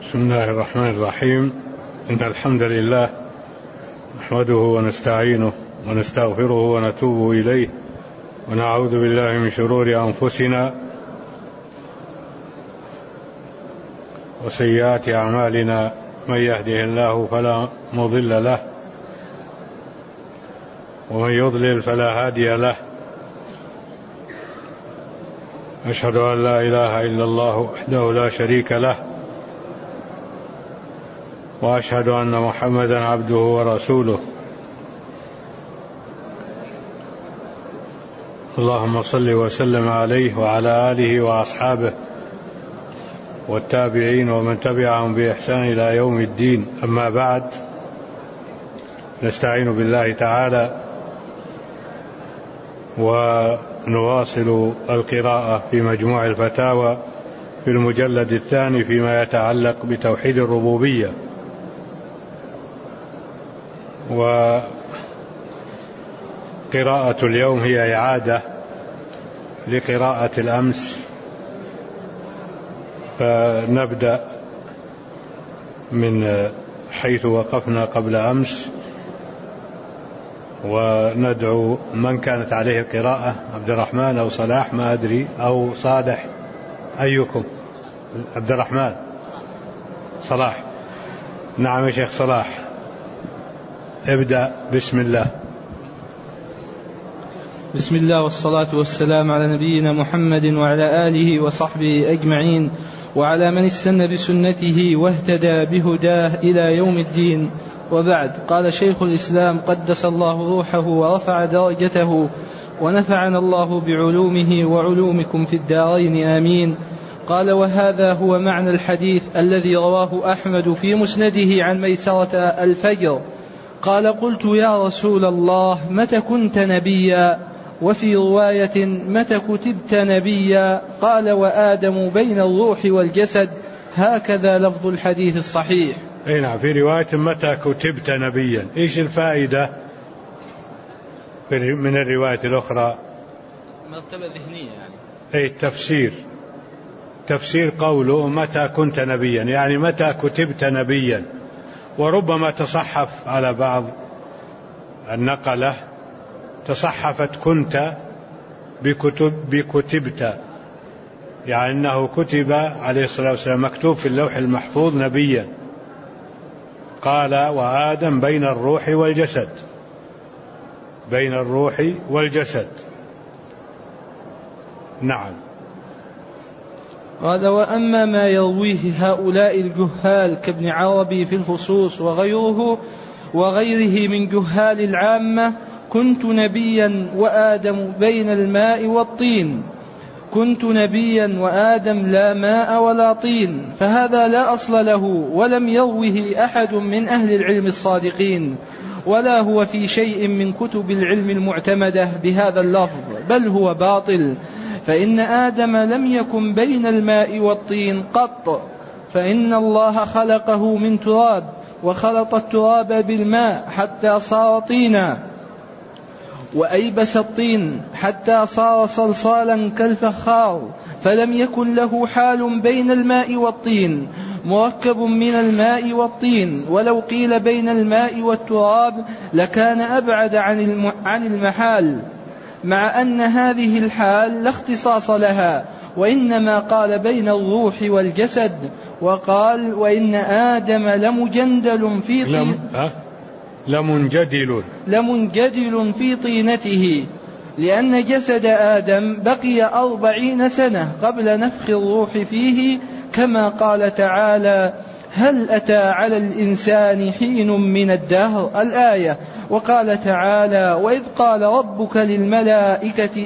بسم الله الرحمن الرحيم. إن الحمد لله نحمده ونستعينه ونستغفره ونتوب إليه ونعوذ بالله من شرور أنفسنا وسيئات أعمالنا. من يهده الله فلا مضل له ومن يضلل فلا هادي له. أشهد أن لا إله إلا الله وحده لا شريك له وأشهد أن محمدا عبده ورسوله. اللهم صل وسلم عليه وعلى آله وأصحابه والتابعين ومن تبعهم بإحسان إلى يوم الدين. أما بعد، نستعين بالله تعالى ونواصل القراءة في مجموع الفتاوى في المجلد الثاني فيما يتعلق بتوحيد الربوبية. وقراءة اليوم هي إعادة لقراءة الأمس، فنبدأ من حيث وقفنا قبل أمس وندعو من كانت عليه القراءة، عبد الرحمن أو صلاح، ما أدري، أو صالح، أيكم؟ عبد الرحمن، صلاح. نعم يا شيخ صلاح، ابدأ. بسم الله. بسم الله والصلاة والسلام على نبينا محمد وعلى آله وصحبه أجمعين وعلى من استنى بسنته واهتدى بهداه إلى يوم الدين. وبعد، قال شيخ الإسلام قدس الله روحه ورفع درجته ونفعنا الله بعلومه وعلومكم في الدارين آمين. قال: وهذا هو معنى الحديث الذي رواه أحمد في مسنده عن ميسرة الفجر قال: قلت يا رسول الله متى كنت نبيا؟ وفي رواية متى كتبت نبيا؟ قال: وآدم بين الروح والجسد. هكذا لفظ الحديث الصحيح. نعم، في رواية متى كتبت نبيا. إيش الفائدة من الرواية الأخرى؟ مرتبة ذهنية يعني. التفسير، تفسير قوله متى كنت نبيا، يعني متى كتبت نبيا. وربما تصحف على بعض النقلة، تصحفت كنت بكتبت، يعني أنه كتب عليه الصلاة والسلام، مكتوب في اللوح المحفوظ نبيا. قال: وآدم بين الروح والجسد، بين الروح والجسد. نعم. قال: وأما ما يرويه هؤلاء الجهال كابن عربي في الفصوص وغيره من جهال العامة: كنت نبيا وآدم بين الماء والطين، كنت نبيا وآدم لا ماء ولا طين. فهذا لا أصل له، ولم يروه أحد من أهل العلم الصادقين، ولا هو في شيء من كتب العلم المعتمدة بهذا اللفظ، بل هو باطل. فإن آدم لم يكن بين الماء والطين قط، فإن الله خلقه من تراب، وخلط التراب بالماء حتى صار طينا، وأيبس الطين حتى صار صلصالا كالفخار، فلم يكن له حال بين الماء والطين، مركب من الماء والطين. ولو قيل بين الماء والتراب لكان أبعد عن المحال، مع أن هذه الحال لا اختصاص لها، وإنما قال بين الروح والجسد. وقال: وإن آدم لمنجدل في طينته، لأن جسد آدم بقي 40 سنة قبل نفخ الروح فيه، كما قال تعالى: هل أتى على الإنسان حين من الدهر، الآية. وقال تعالى: وإذ قال ربك للملائكة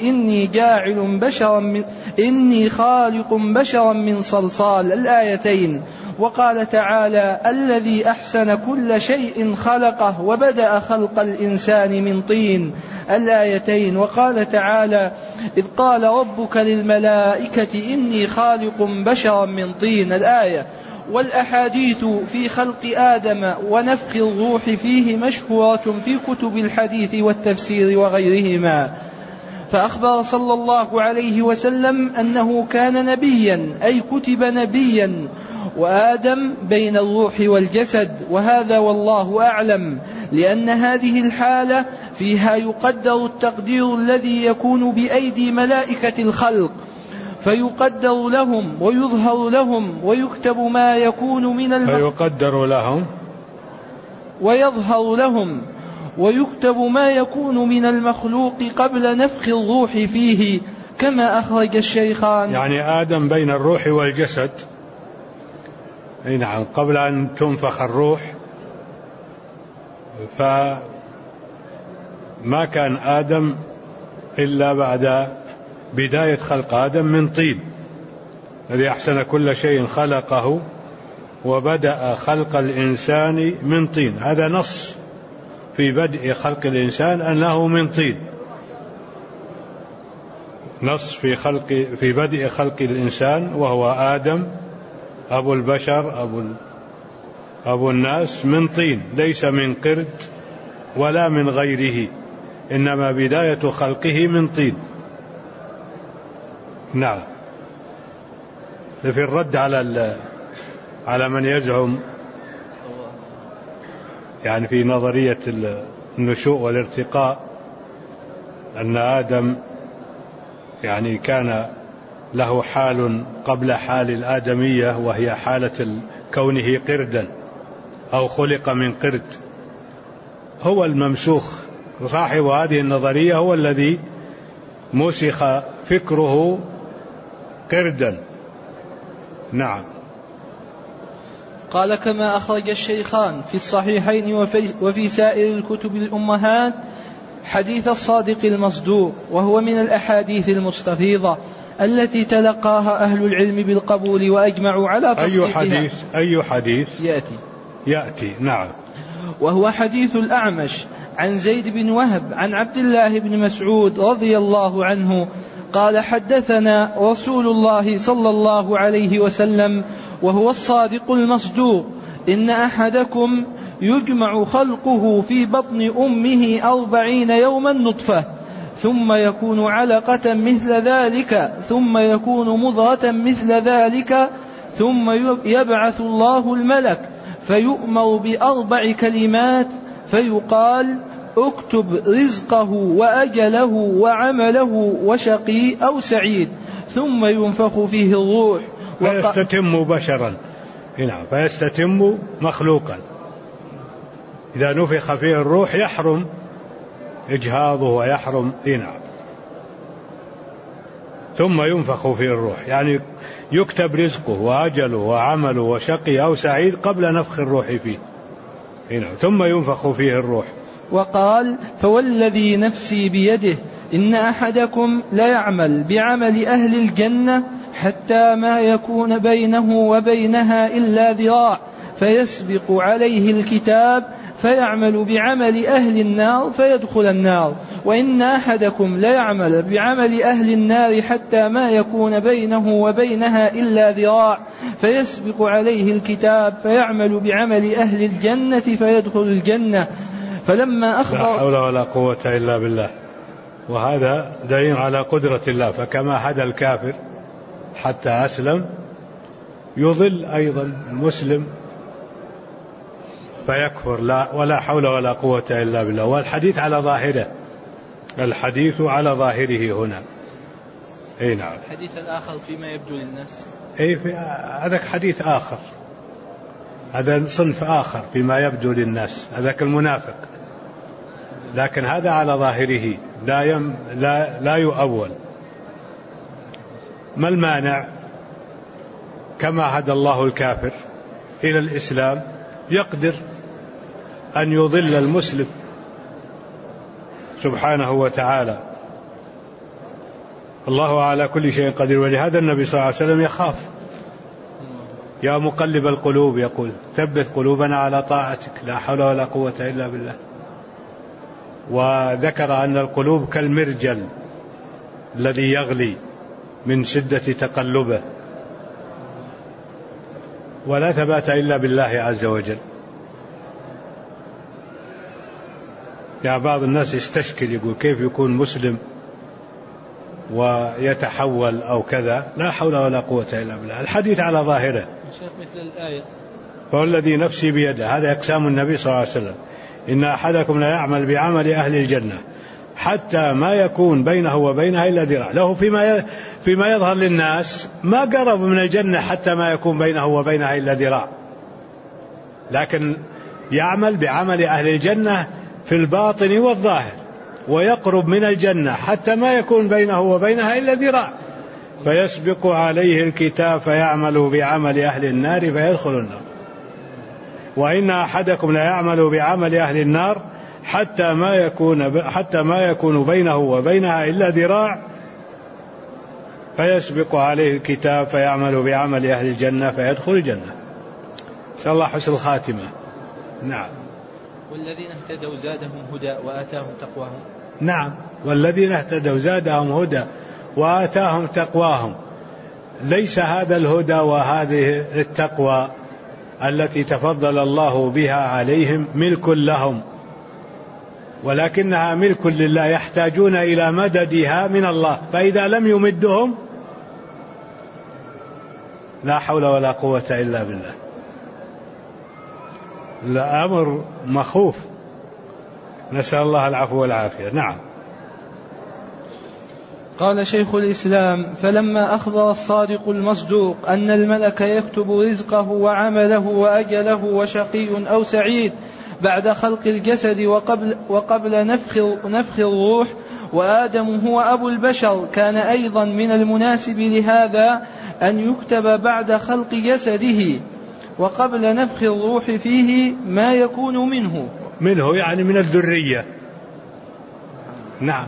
إني خالق بشرا من صلصال، الآيتين. وقال تعالى: الذي أحسن كل شيء خلقه وبدأ خلق الإنسان من طين، الآيتين. وقال تعالى: إذ قال ربك للملائكة إني خالق بشرا من طين، الآية. والأحاديث في خلق آدم ونفخ الروح فيه مشهورة في كتب الحديث والتفسير وغيرهما. فأخبر صلى الله عليه وسلم أنه كان نبيا، أي كتب نبيا، وآدم بين الروح والجسد، وهذا والله أعلم، لأن هذه الحالة فيها يقدر التقدير الذي يكون بأيدي ملائكة الخلق، فيقدر لهم ويظهر لهم ويكتب ما يكون من فيقدر لهم ويظهر لهم ويكتب ما يكون من المخلوق قبل نفخ الروح فيه، كما أخرج الشيخان. يعني آدم بين الروح والجسد، نعم، قبل أن تنفخ الروح، فما كان آدم إلا بعد بداية خلق آدم من طين، الذي أحسن كل شيء خلقه وبدأ خلق الإنسان من طين. هذا نص في بدء خلق الإنسان أنه من طين، نص في بدء خلق الإنسان، وهو آدم أبو البشر أبو الناس من طين، ليس من قرد ولا من غيره، إنما بداية خلقه من طين. نعم. في الرد على من يزعم يعني في نظرية النشوء والارتقاء أن آدم يعني كان له حال قبل حال الآدمية، وهي حالة كونه قردا أو خلق من قرد، هو الممسوخ. صاحب هذه النظرية هو الذي مسخ فكره قردا. نعم. قال: كما أخرج الشيخان في الصحيحين وفي سائر الكتب الأمهات حديث الصادق المصدوق، وهو من الأحاديث المستفيضة التي تلقاها أهل العلم بالقبول وأجمعوا على تصديقها. أي حديث يأتي؟ نعم. وهو حديث الأعمش عن زيد بن وهب عن عبد الله بن مسعود رضي الله عنه قال: حدثنا رسول الله صلى الله عليه وسلم وهو الصادق المصدوق: إن أحدكم يجمع خلقه في بطن أمه 40 يوما نطفة، ثم يكون علقة مثل ذلك، ثم يكون مضغة مثل ذلك، ثم يبعث الله الملك فيؤمر ب4 كلمات، فيقال: اكتب رزقه وأجله وعمله وشقي أو سعيد، ثم ينفخ فيه الروح فيستتم بشرا. نعم، فيستتم مخلوقا. إذا نفخ فيه الروح يحرم إجهاضه ويحرم. نعم. ثم ينفخ فيه الروح، يعني يكتب رزقه وأجله وعمله وشقي أو سعيد قبل نفخ الروح فيه. نعم. ثم ينفخ فيه الروح. وقال: فوالذي نفسي بيده إن أحدكم ليعمل بعمل أهل الجنة حتى ما يكون بينه وبينها إلا ذراع، فيسبق عليه الكتاب فيعمل بعمل أهل النار فيدخل النار، وإن أحدكم ليعمل بعمل أهل النار حتى ما يكون بينه وبينها إلا ذراع، فيسبق عليه الكتاب فيعمل بعمل أهل الجنة فيدخل الجنة. فلما أخبر لا حول ولا قوة إلا بالله. وهذا دليل على قدرة الله، فكما هدى الكافر حتى أسلم يضل أيضا المسلم فيكفر. لا ولا حول ولا قوة إلا بالله. والحديث على ظاهره، الحديث على ظاهره هنا. أي نعم. الحديث الآخر فيما يبدو للناس، هذاك حديث آخر، هذا صنف آخر فيما يبدو للناس، هذاك المنافق. لكن هذا على ظاهره لا يؤول. ما المانع؟ كما هدى الله الكافر إلى الإسلام يقدر أن يضل المسلم سبحانه وتعالى. الله على كل شيء قدير. ولهذا النبي صلى الله عليه وسلم يخاف: يا مقلب القلوب، يقول: ثبت قلوبنا على طاعتك. لا حول ولا قوة إلا بالله. وذكر أن القلوب كالمرجل الذي يغلي من شدة تقلبه، ولا ثبات إلا بالله عز وجل. يعني بعض الناس يستشكل، يقول: كيف يكون مسلم ويتحول أو كذا؟ لا حول ولا قوة إلا بالله. الحديث على ظاهره. شيخ مثل الآية فوالذي نفسي بيده، هذا أقسام النبي صلى الله عليه وسلم، إن أحدكم لا يعمل بعمل أهل الجنة حتى ما يكون بينه وبينها إلا ذراع. له فيما يظهر للناس ما قرب من الجنة حتى ما يكون بينه وبينها إلا ذراع، لكن يعمل بعمل أهل الجنة في الباطن والظاهر، ويقرب من الجنة حتى ما يكون بينه وبينها إلا ذراع، فيسبق عليه الكتاب فيعمل بعمل أهل النار فيدخل النار. وإن أحدكم لا يعمل بعمل أهل النار حتى ما يكون بينه وبينها إلا ذراع، فيسبق عليه الكتاب فيعمل بعمل أهل الجنة فيدخل الجنة. نسأل الله حسن الخاتمة. نعم. والذين اهتدوا زادهم هدى وآتاهم تقواهم. نعم، والذين اهتدوا زادهم هدى وآتاهم تقواهم. ليس هذا الهدى وهذه التقوى التي تفضل الله بها عليهم ملك لهم، ولكنها ملك لله، يحتاجون إلى مددها من الله، فإذا لم يمدهم لا حول ولا قوة إلا بالله. الأمر مخوف، نسأل الله العفو والعافية. نعم. قال شيخ الإسلام: فلما أخبر الصادق المصدوق أن الملك يكتب رزقه وعمله وأجله وشقي أو سعيد بعد خلق الجسد وقبل نفخ الروح، وآدم هو أبو البشر، كان أيضا من المناسب لهذا أن يكتب بعد خلق جسده وقبل نفخ الروح فيه ما يكون منه يعني من الذرية. نعم.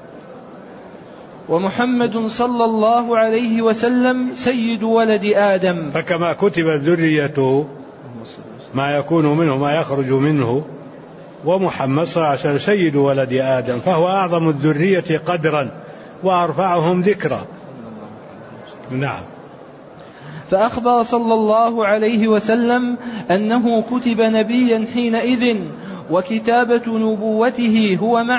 ومحمد صلى الله عليه وسلم سيد ولد آدم، فكما كتبت ذريته ما يكون منه ما يخرج منه، ومحمد صلى الله عليه وسلم سيد ولد آدم، فهو أعظم الذرية قدرا وأرفعهم ذكرا. نعم. فأخبر صلى الله عليه وسلم أنه كتب نبيا حينئذ، وكتابة نبوته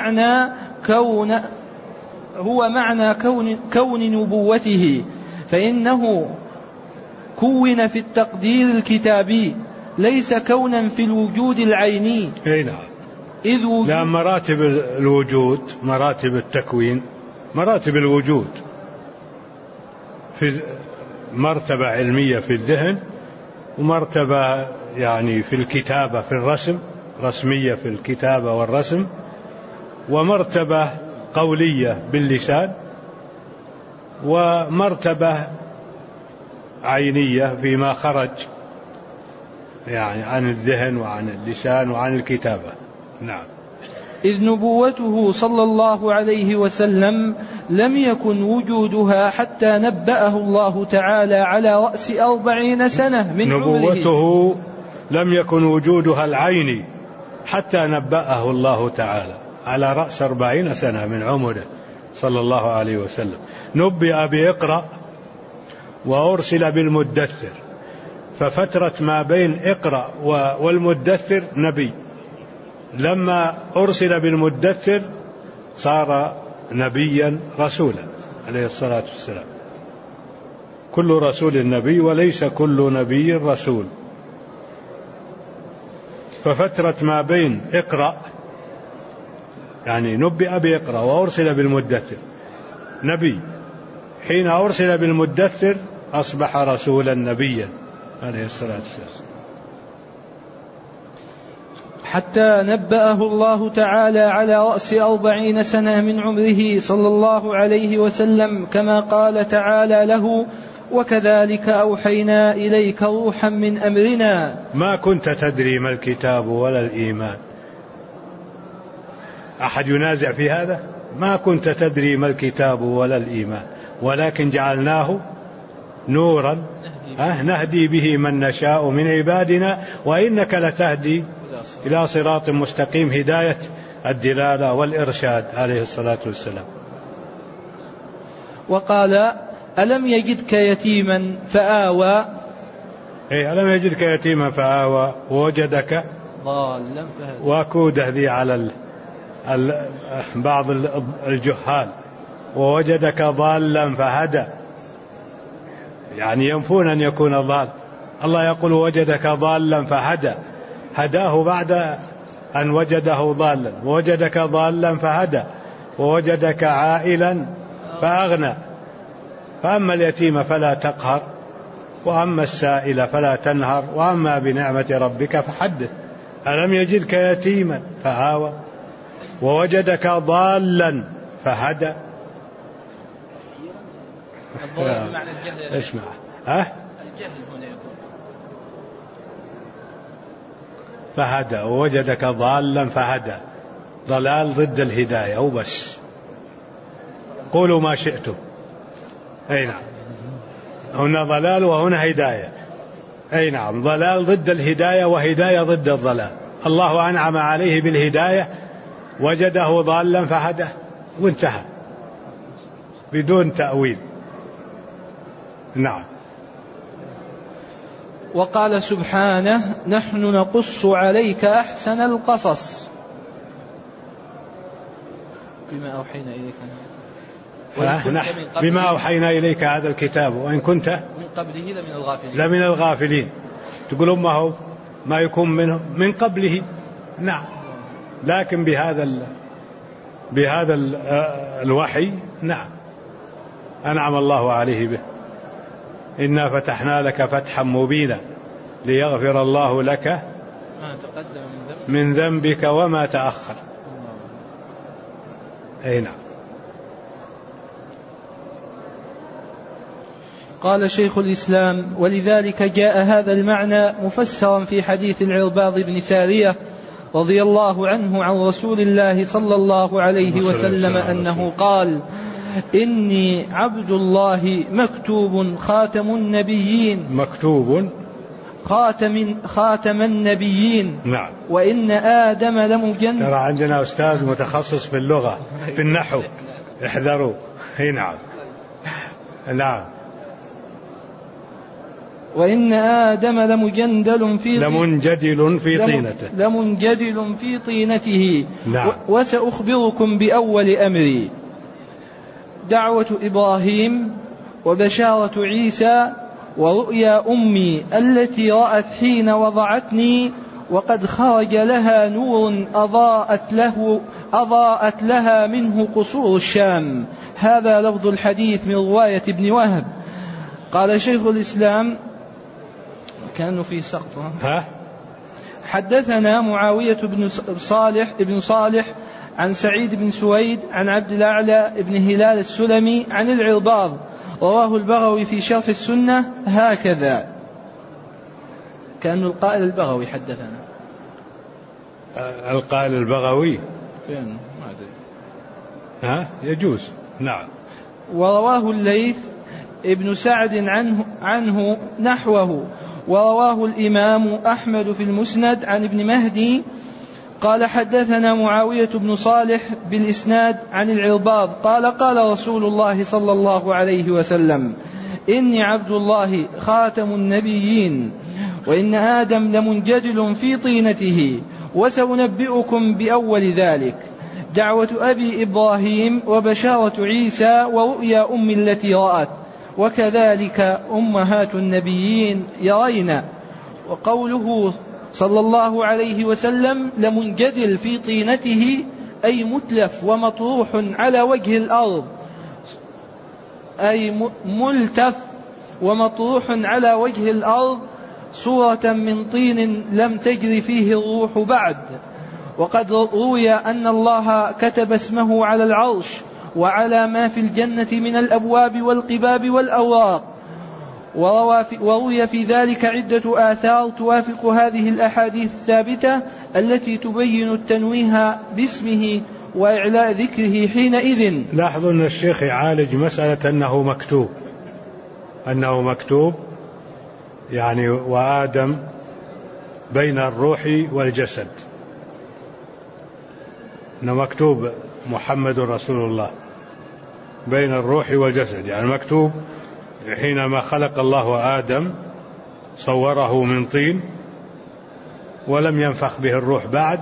هو معنى كون نبوته، فإنه كون في التقدير الكتابي ليس كونا في الوجود العيني. نعم. لا، مراتب الوجود، مراتب التكوين، مراتب الوجود، في مرتبة علمية في الذهن، ومرتبة يعني في الكتابة في الرسم، رسمية في الكتابة والرسم، ومرتبة قولية باللسان، ومرتبة عينية فيما خرج يعني عن الذهن وعن اللسان وعن الكتابة. نعم. إذ نبوته صلى الله عليه وسلم لم يكن وجودها حتى نبأه الله تعالى على رأس 40 سنة من عمره. نبوته لم يكن وجودها العيني حتى نبأه الله تعالى على رأس 40 سنة من عمره صلى الله عليه وسلم. نبئ بإقرأ وأرسل بالمدثر، ففترة ما بين إقرأ والمدثر نبي. لما أرسل بالمدثر صار نبيا رسولا عليه الصلاة والسلام. كل رسول نبي وليس كل نبي رسول. ففترة ما بين إقرأ يعني نبئ بإقرأ وأرسل بالمدثر نبي، حين أرسل بالمدثر أصبح رسولا نبيا عليه الصلاة والسلام. حتى نبأه الله تعالى على رأس 40 سنة من عمره صلى الله عليه وسلم، كما قال تعالى له: وكذلك أوحينا إليك روحا من أمرنا. ما كنت تدري ما الكتاب ولا الإيمان. أحد ينازع في هذا؟ ما كنت تدري ما الكتاب ولا الإيمان، ولكن جعلناه نورا نهدي به من نشاء من عبادنا وإنك لتهدي إلى صراط مستقيم، هداية الدلالة والإرشاد عليه الصلاة والسلام. وقال: ألم يجدك يتيما فآوى. ألم يجدك يتيما فآوى ووجدك ضالا فهدى. وأكوده ذي على بعض الجهال، ووجدك ضالا فهدى، يعني ينفون أن يكون ضال، الله يقول وجدك ضالا فهدى، هداه بعد أن وجده ضالا، ووجدك ضالا فهدى، ووجدك عائلا فأغنى. فأما اليتيم فلا تقهر، وأما السائل فلا تنهر، وأما بنعمة ربك فحدث. ألم يجدك يتيما فآوى، ووجدك ضالا فهدى. الضلال بمعنى الجهل. اسمع، الجهل هنا يكون فهدى، ووجدك ضالا فهدى. ضلال ضد الهداية وبس. قولوا ما شئتم. أي نعم، هنا ضلال وهنا هداية. أي نعم، ضلال ضد الهداية وهداية ضد الضلال. الله أنعم عليه بالهداية، وجده ضالا فهدى، وانتهى بدون تأويل. نعم. وقال سبحانه: نحن نقص عليك أحسن القصص بما أوحينا إليك بما أوحينا إليك هذا الكتاب، وإن كنت من قبله لمن الغافلين. تقولون ما يكون منه من قبله. نعم، لكن بهذا الوحي نعم أنعم الله عليه به. إنا فتحنا لك فتحا مبينا ليغفر الله لك ما تقدم من ذنبك وما تأخر. أي نعم. قال شيخ الإسلام: ولذلك جاء هذا المعنى مفسرا في حديث العرباض بن سارية رضي الله عنه عن رسول الله صلى الله عليه وسلم أنه قال: إني عبد الله مكتوب خاتم النبيين، مكتوب خاتم النبيين. نعم. وإن آدم لمجند. ترى عندنا أستاذ متخصص في اللغة في النحو، احذروا. هي نعم. نعم. وإن آدم لمنجدل في طينته. نعم. وسأخبركم بأول أمري: دعوة إبراهيم، وبشارة عيسى، ورؤيا أمي التي رأت حين وضعتني، وقد خرج لها نور أضاءت لها منه قصور الشام. هذا لفظ الحديث من رواية ابن وهب. قال شيخ الإسلام: كانوا في سقط. حدثنا معاوية بن صالح عن سعيد بن سويد عن عبد الأعلى بن هلال السلمي عن العرباض، رواه البغوي في شرح السنة هكذا. كأن القائل البغوي حدثنا. القائل البغوي فين؟ ما أدري. يجوز. نعم. ورواه الليث ابن سعد عنه نحوه. ورواه الإمام أحمد في المسند عن ابن مهدي قال: حدثنا معاوية بن صالح بالإسناد عن العرباض قال: قال رسول الله صلى الله عليه وسلم: إني عبد الله خاتم النبيين، وإن آدم لمنجدل في طينته، وسأنبئكم بأول ذلك: دعوة أبي إبراهيم، وبشارة عيسى، ورؤيا أمي التي رأت، وكذلك أمهات النبيين يرين. وقوله صلى الله عليه وسلم لمنجدل في طينته أي متلف ومطروح على وجه الأرض، أي ملتف ومطروح على وجه الأرض صورة من طين لم تجر فيه الروح بعد. وقد روي أن الله كتب اسمه على العرش وعلى ما في الجنة من الأبواب والقباب والأوراق. وروي في ذلك عدة آثار توافق هذه الأحاديث الثابتة التي تبين التنويه باسمه وإعلاء ذكره حينئذ. لاحظوا أن الشيخ يعالج مسألة أنه مكتوب يعني وآدم بين الروح والجسد، أنه مكتوب محمد رسول الله بين الروح والجسد، يعني مكتوب حينما خلق الله آدم صوره من طين ولم ينفخ به الروح بعد،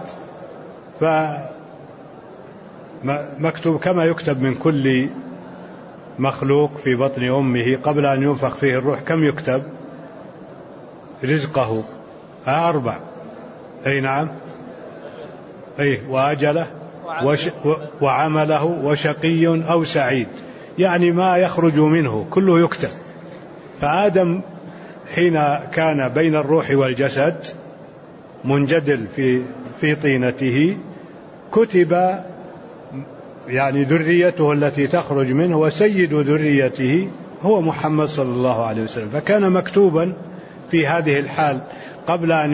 فمكتوب كما يكتب من كل مخلوق في بطن أمه قبل أن ينفخ فيه الروح. كم يكتب؟ رزقه 4. أي نعم، أي وأجله وعمله وشقي أو سعيد، يعني ما يخرج منه كله يكتب. فآدم حين كان بين الروح والجسد منجدل في طينته كتب يعني ذريته التي تخرج منه، وسيد ذريته هو محمد صلى الله عليه وسلم، فكان مكتوبا في هذه الحال قبل أن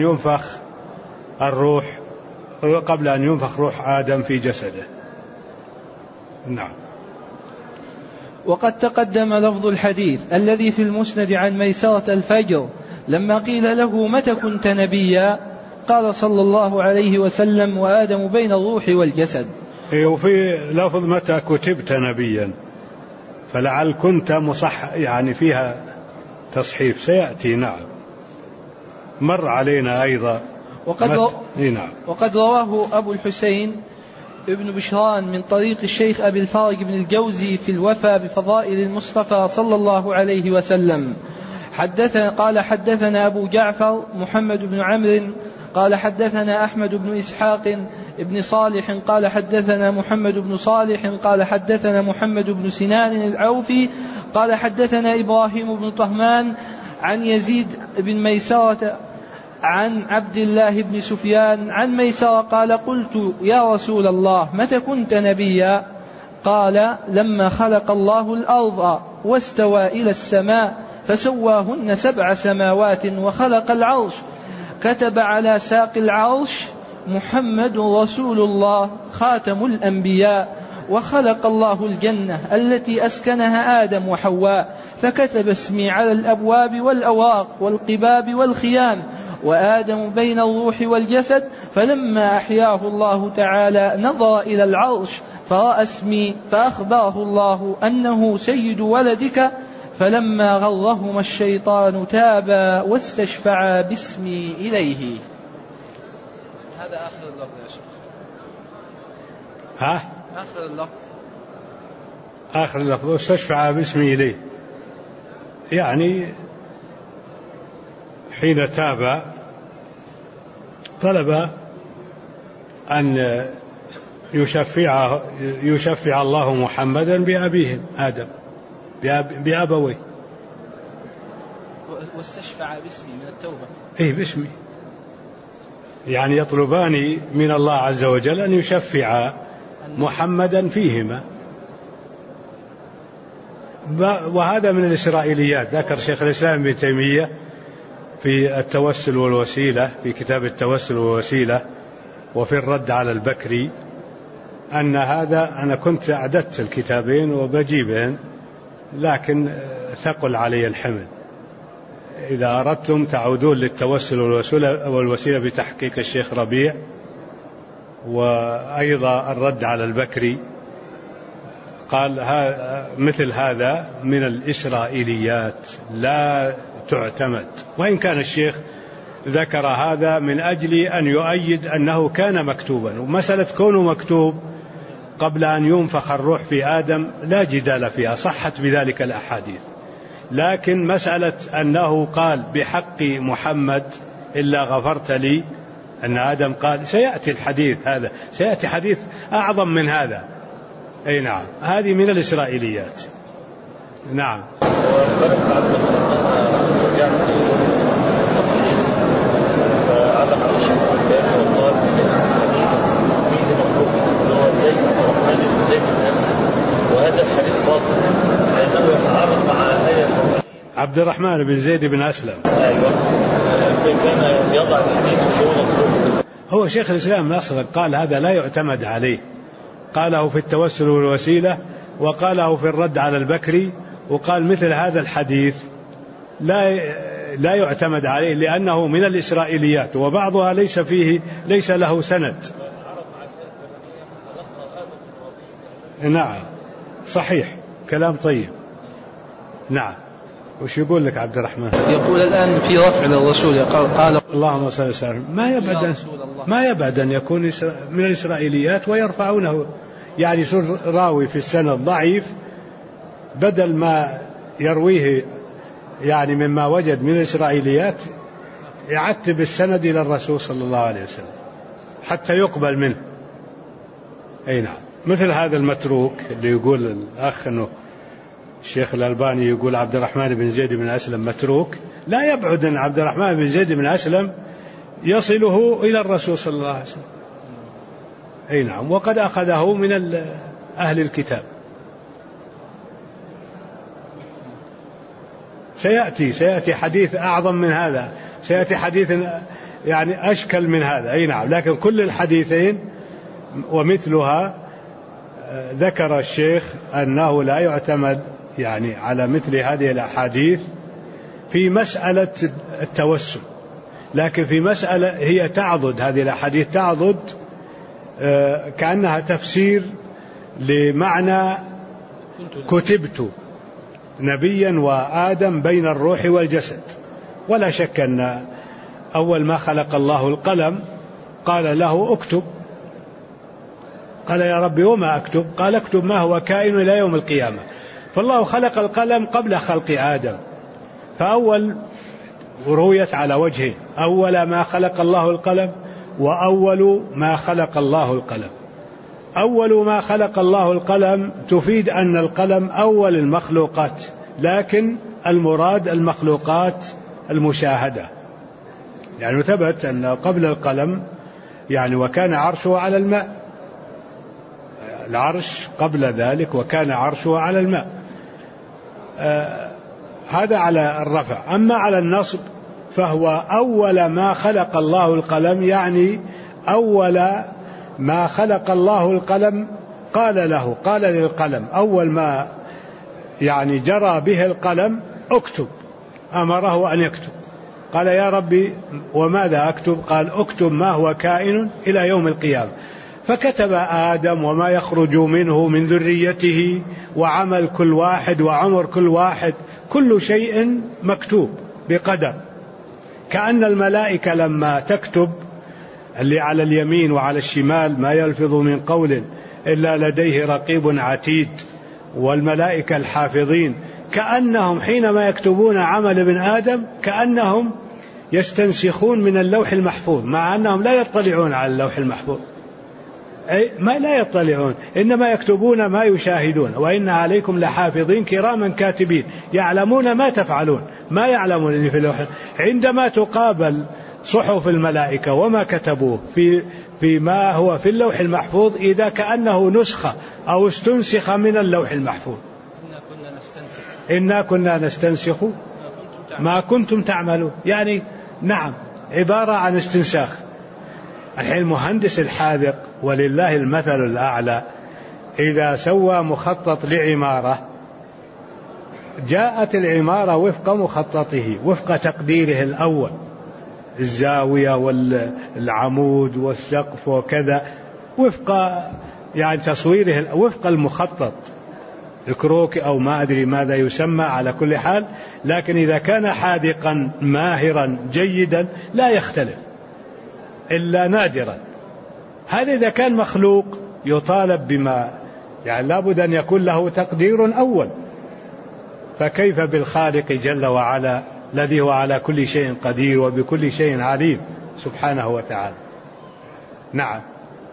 ينفخ روح آدم في جسده. نعم. وقد تقدم لفظ الحديث الذي في المسند عن ميسرة الفجر لما قيل له متى كنت نبيا قال صلى الله عليه وسلم وآدم بين الروح والجسد. وفي لفظ متى كتبت نبيا، فلعل كنت مصح يعني فيها تصحيف سيأتي. نعم، مر علينا أيضا. وقد رواه أبو الحسين ابن بشران من طريق الشيخ أبي الفارج بن الجوزي في الوفا بفضائل المصطفى صلى الله عليه وسلم قال حدثنا أبو جعفر محمد بن عمرو قال حدثنا أحمد بن إسحاق ابن صالح قال حدثنا محمد بن صالح قال حدثنا محمد بن سنان العوفي قال حدثنا إبراهيم بن طهمان عن يزيد بن ميسرة عن عبد الله بن سفيان عن ميسرة قال قلت يا رسول الله متى كنت نبيا؟ قال لما خلق الله الأرض واستوى إلى السماء فسواهن 7 سماوات وخلق العرش كتب على ساق العرش محمد رسول الله خاتم الأنبياء، وخلق الله الجنة التي أسكنها آدم وحواء فكتب اسمي على الأبواب والأواق والقباب والخيام، وآدم بين الروح والجسد، فلما أحياه الله تعالى نظر إلى العرش فرأى اسمي فأخبره الله أنه سيد ولدك، فلما غرهما الشيطان تابا واستشفعا باسمي إليه. هذا آخر اللفظ يا شيخ. آخر اللفظ واستشفعا باسمي إليه، يعني حين تاب طلب أن يشفع الله محمدا بأبيهم آدم بأبويه. واستشفع باسمي من التوبة. باسمي، يعني يطلبان من الله عز وجل أن يشفع محمدا فيهما. وهذا من الإسرائيليات. ذكر شيخ الإسلام ابن تيمية في التوسل والوسيلة في كتاب التوسل والوسيلة وفي الرد على البكري أن هذا، أنا كنت أعددت الكتابين وبجيبين لكن ثقل علي الحمل. إذا أردتم تعودون للتوسل والوسيلة بتحقيق الشيخ ربيع، وأيضا الرد على البكري. قال مثل هذا من الإسرائيليات لا تعتمد، وإن كان الشيخ ذكر هذا من أجل أن يؤيد أنه كان مكتوبا. ومسألة كونه مكتوب قبل أن ينفخ الروح في آدم لا جدال فيها، صحت بذلك الأحاديث. لكن مسألة أنه قال بحق محمد إلا غفرت لي، أن آدم قال، سيأتي الحديث هذا، سيأتي حديث أعظم من هذا. أي نعم، هذه من الإسرائيليات. نعم. وهذا الحديث باطل لأنه يتعارض مع آية عبد الرحمن بن زيد بن أسلم. أيوة، كان يضع الحديث وهو مطلوب. هو شيخ الإسلام أصلا قال هذا لا يعتمد عليه، قاله في التوسل والوسيلة، وقاله في الرد على البكري، وقال مثل هذا الحديث لا يعتمد عليه لأنه من الإسرائيليات، وبعضها ليس له سند. نعم صحيح، كلام طيب. نعم. وش يقول لك عبد الرحمن؟ يقول الآن في رفع للرسول قال اللهم صل وسلم، ما يبعد أن يكون من الإسرائيليات ويرفعونه، يعني يصير راوي في السند ضعيف بدل ما يرويه يعني مما وجد من الإسرائيليات يعتب السند إلى الرسول صلى الله عليه وسلم حتى يقبل منه. أي نعم. مثل هذا المتروك اللي يقول الأخ أنه الشيخ الألباني يقول عبد الرحمن بن زيد بن أسلم متروك، لا يبعد أن عبد الرحمن بن زيد بن أسلم يصله إلى الرسول صلى الله عليه وسلم. أي نعم. وقد أخذه من أهل الكتاب. سيأتي حديث أعظم من هذا، سيأتي حديث يعني أشكل من هذا. أي نعم. لكن كل الحديثين ومثلها ذكر الشيخ أنه لا يعتمد يعني على مثل هذه الأحاديث في مسألة التوسل، لكن في مسألة هي تعضد، هذه الأحاديث تعضد كأنها تفسير لمعنى كتبت نبيا وآدم بين الروح والجسد. ولا شك أن أول ما خلق الله القلم قال له اكتب، قال يا رب وما أكتب؟ قال اكتب ما هو كائن إلى يوم القيامة. فالله خلق القلم قبل خلق آدم، فأول رويت على وجهين: أول ما خلق الله القلم، وأول ما خلق الله القلم. أول ما خلق الله القلم تفيد أن القلم أول المخلوقات، لكن المراد المخلوقات المشاهدة، يعني ثبت أن قبل القلم يعني وكان عرشه على الماء، العرش قبل ذلك وكان عرشه على الماء. هذا على الرفع. أما على النصب فهو أول ما خلق الله القلم، يعني أول ما خلق الله القلم قال للقلم أول ما يعني جرى به القلم اكتب، أمره أن يكتب. قال يا ربي وماذا أكتب؟ قال اكتب ما هو كائن إلى يوم القيامة. فكتب آدم وما يخرج منه من ذريته وعمل كل واحد وعمر كل واحد، كل شيء مكتوب بقدر. كأن الملائكة لما تكتب اللي على اليمين وعلى الشمال ما يلفظ من قول إلا لديه رقيب عتيد، والملائكة الحافظين كأنهم حينما يكتبون عمل ابن آدم كأنهم يستنسخون من اللوح المحفوظ، مع أنهم لا يطلعون على اللوح المحفوظ، أي ما لا يطلعون، إنما يكتبون ما يشاهدون. وإن عليكم لحافظين كراما كاتبين يعلمون ما تفعلون، ما يعلمون اللي في اللوح. عندما تقابل صحف الملائكة وما كتبوه في ما هو في اللوح المحفوظ إذا كأنه نسخة أو استنسخ من اللوح المحفوظ. إنا كنا نستنسخ ما كنتم تعملون، يعني نعم عبارة عن استنساخ. الحين المهندس الحاذق ولله المثل الأعلى إذا سوى مخطط لعمارة جاءت العمارة وفق مخططه، وفق تقديره الأول، الزاوية والعمود والسقف وكذا، وفق يعني تصويره وفق المخطط الكروكي أو ما أدري ماذا يسمى، على كل حال. لكن إذا كان حاذقا ماهرا جيدا لا يختلف إلا نادرا. هذا إذا كان مخلوق يطالب بما يعني لابد أن يكون له تقدير أول، فكيف بالخالق جل وعلا الذي هو على كل شيء قدير وبكل شيء عليم سبحانه وتعالى. نعم.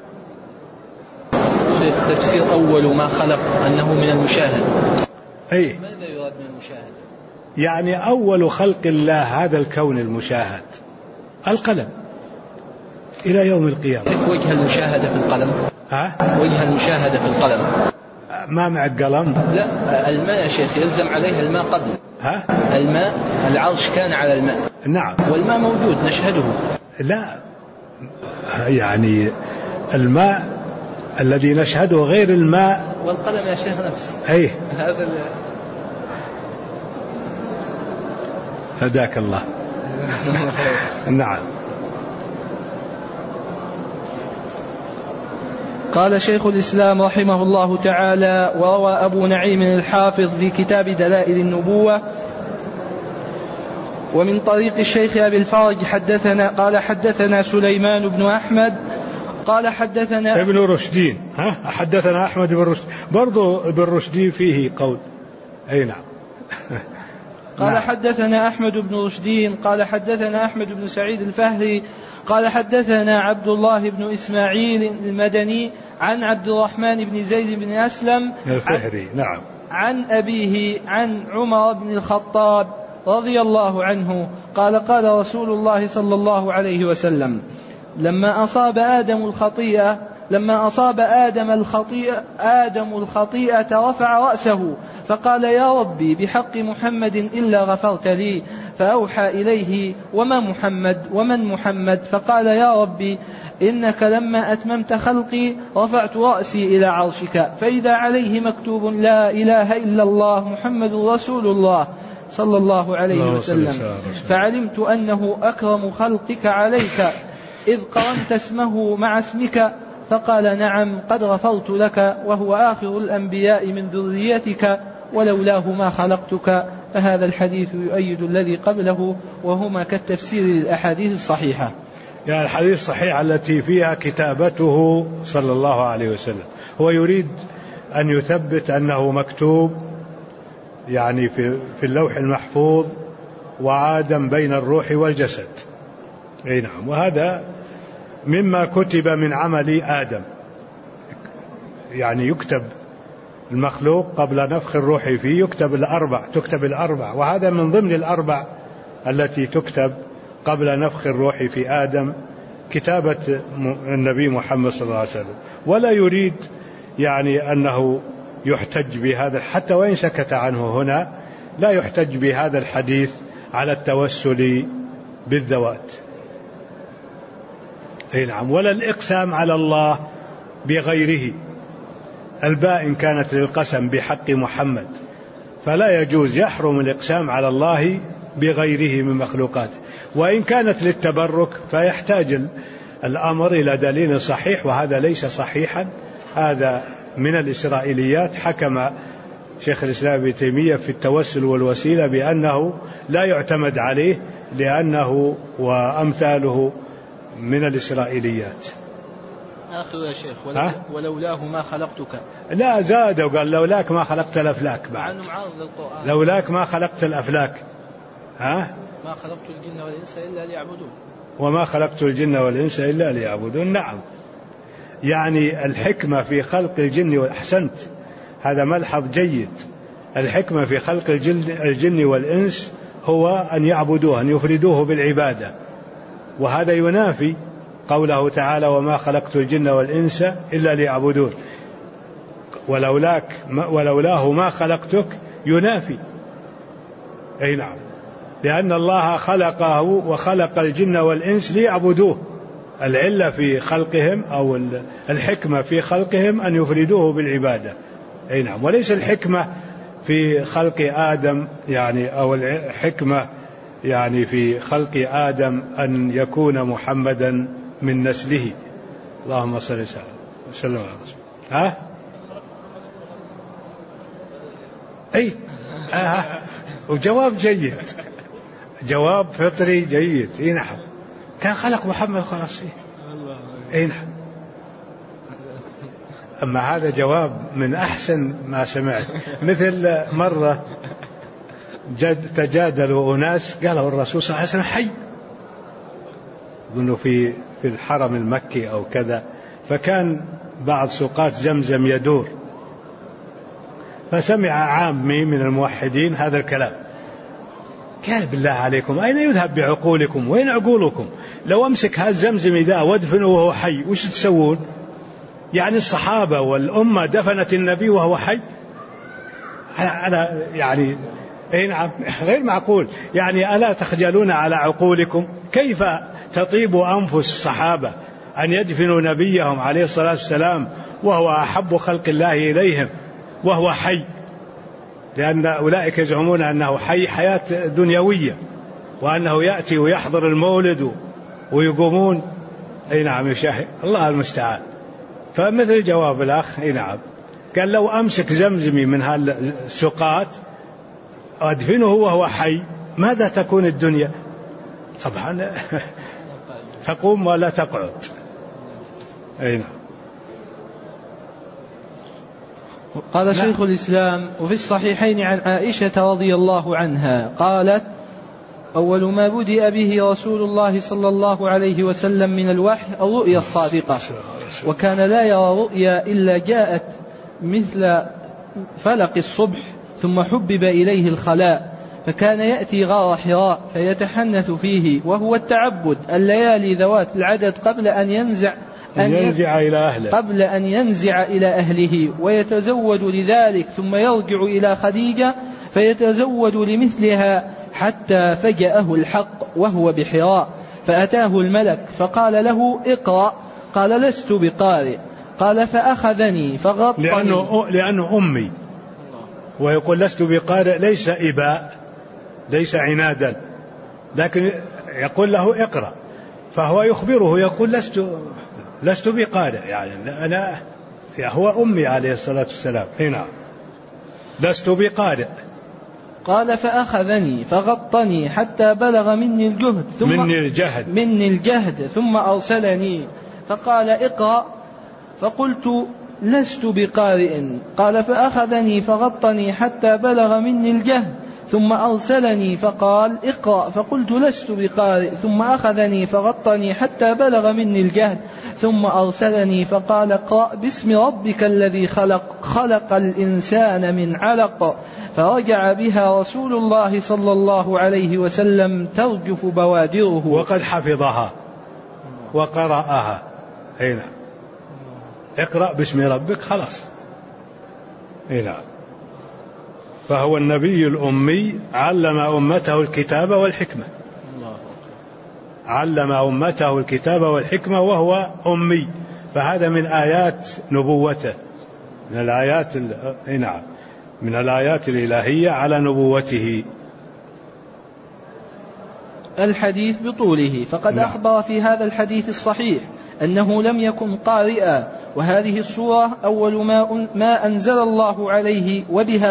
تفسير أول ما خلق أنه من المشاهد، أي ماذا يراد من المشاهد؟ يعني أول خلق الله هذا الكون المشاهد القلم إلى يوم القيامة. كيف وجه المشاهدة في القلم؟ وجه المشاهدة في القلم ما معك قلم؟ لا، الماء يا شيخ يلزم عليه الماء قبل. الماء العرش كان على الماء. نعم. والماء موجود نشهده. لا، يعني الماء الذي نشهده غير الماء والقلم يا شيخ نفس. أي هذا هداك الله. نعم. قال شيخ الإسلام رحمه الله تعالى: وروى أبو نعيم الحافظ في كتاب دلائل النبوة ومن طريق الشيخ أبي الفرج حدثنا سليمان بن أحمد قال حدثنا ابن رشدين. حدثنا أحمد بن رشدين، برضو ابن رشدين فيه قول. أي نعم. قال حدثنا أحمد بن رشدين قال حدثنا أحمد بن سعيد الفهري قال حدثنا عبد الله بن إسماعيل المدني عن عبد الرحمن بن زيد بن أسلم الفهري نعم عن أبيه عن عمر بن الخطاب رضي الله عنه قال قال رسول الله صلى الله عليه وسلم لما أصاب آدم الخطيئة رفع رأسه فقال يا ربي بحق محمد إلا غفرت لي فأوحى إليه ومن محمد فقال يا ربي إنك لما أتممت خلقي رفعت رأسي إلى عرشك فإذا عليه مكتوب لا إله إلا الله محمد رسول الله صلى الله عليه وسلم فعلمت أنه أكرم خلقك عليك إذ قرنت اسمه مع اسمك فقال نعم قد غفرت لك وهو آخر الأنبياء من ذريتك ولولاه ما خلقتك. فهذا الحديث يؤيد الذي قبله وهما كالتفسير للأحاديث الصحيحة. يعني الحديث الصحيحة التي فيها كتابته صلى الله عليه وسلم هو يريد أن يثبت أنه مكتوب يعني في اللوح المحفوظ وآدم بين الروح والجسد. أي نعم. وهذا مما كتب من عمل آدم يعني يكتب المخلوق قبل نفخ الروح فيه تكتب الأربع وهذا من ضمن الأربع التي تكتب قبل نفخ الروح في آدم كتابة النبي محمد صلى الله عليه وسلم. ولا يريد يعني أنه يحتج بهذا حتى وإن سكت عنه هنا لا يحتج بهذا الحديث على التوسل بالذوات. أي نعم. ولا الإقسام على الله بغيره. الباء إن كانت للقسم بحق محمد فلا يجوز يحرم الإقسام على الله بغيره من مخلوقاته. وإن كانت للتبرك فيحتاج الأمر إلى دليل صحيح وهذا ليس صحيحا. هذا من الإسرائيليات. حكم شيخ الإسلام ابن تيمية في التوسل والوسيلة بأنه لا يعتمد عليه لأنه وأمثاله من الإسرائيليات. آخر يا شيخ ولولاه ما خلقتك. لا زاد وقال لولاك ما خلقت الأفلاك بعد. لولاك ما خلقت الأفلاك. ما خلقت الجن والإنس إلا ليعبدون. وما خلقت الجن والإنس إلا ليعبدون. نعم. يعني الحكمة في خلق الجن والأحسنت هذا ملحظ جيد. الحكمة في خلق الجن والإنس هو أن يعبدوه أن يفردوه بالعبادة. وهذا ينافي قوله تعالى وما خلقت الجن والإنس إلا ليعبدون. ولولاه ما خلقتك ينافي. أي نعم. لأن الله خلقه وخلق الجن والإنس ليعبدوه. العلة في خلقهم أو الحكمة في خلقهم أن يفردوه بالعبادة. أي نعم. وليس الحكمة في خلق آدم يعني أو الحكمة يعني في خلق آدم أن يكون محمدا من نسله. اللهم صل وسلم على رسول. أي وجواب جيد. جواب فطري جيد. إيه نعم. كان خلق محمد خلاص. إيه نعم. أما هذا جواب من أحسن ما سمعت. مثل مرة تجادلوا أناس قالوا الرسول صلى الله عليه وسلم حي. أظن في الحرم المكي أو كذا. فكان بعض سوقات زمزم يدور فسمع عامي من الموحدين هذا الكلام قال بالله عليكم أين يذهب بعقولكم وين عقولكم؟ لو أمسك هذا زمزم إذا وادفنه وهو حي وش تسوون؟ يعني الصحابة والأمة دفنت النبي وهو حي. أنا يعني أي نعم غير معقول. يعني ألا تخجلون على عقولكم؟ كيف تطيب أنفس الصحابة أن يدفنوا نبيهم عليه الصلاة والسلام وهو أحب خلق الله إليهم وهو حي؟ لأن أولئك يزعمون أنه حي حياة دنيوية وأنه يأتي ويحضر المولد ويقومون. أي نعم يشاهد الله المستعان. فمثل جواب الأخ أي نعم قال لو أمسك زمزمي من هالسقات أدفنه وهو حي ماذا تكون الدنيا؟ طبعا تقوم ولا تقعد. أي نعم. قال شيخ الإسلام: وفي الصحيحين عن عائشة رضي الله عنها قالت: أول ما بدأ به رسول الله صلى الله عليه وسلم من الوحي الرؤيا الصادقة، وكان لا يرى رؤيا إلا جاءت مثل فلق الصبح، ثم حبب إليه الخلاء، فكان يأتي غار حراء فيتحنث فيه، وهو التعبد الليالي ذوات العدد قبل أن ينزع إلى أهله، ويتزود لذلك، ثم يرجع إلى خديجة فيتزود لمثلها، حتى فجأه الحق وهو بحراء، فأتاه الملك فقال له: اقرأ. قال: لست بقارئ. قال: فأخذني فغطني، لأنه أمي، ويقول لست بقارئ ليس إباء، ليس عنادا، لكن يقول له اقرأ، فهو يخبره يقول لست بقارئ، يعني أنا هو أمي عليه الصلاة والسلام. هنا لست بقارئ. قال: فأخذني فغطني حتى بلغ مني الجهد ثم أرسلني فقال: اقرأ. فقلت: لست بقارئ. قال: فأخذني فغطني حتى بلغ مني الجهد ثم أرسلني فقال: اقرأ. فقلت: لست بقارئ. ثم أخذني فغطني حتى بلغ مني الجهد ثم أرسلني فقال: اقرأ باسم ربك الذي خلق الإنسان من علق. فرجع بها رسول الله صلى الله عليه وسلم ترجف بوادره، وقد حفظها وقرأها. هنا اقرأ باسم ربك، خلاص. هنا فهو النبي الأمي علم أمته الكتاب والحكمة، علم أمته الكتاب والحكمة وهو أمي، فهذا من آيات نبوته، من الآيات من الآيات الإلهية على نبوته. الحديث بطوله، فقد أخبر في هذا الحديث الصحيح أنه لم يكن قارئا، وهذه السورة أول ما أنزل الله عليه، وبها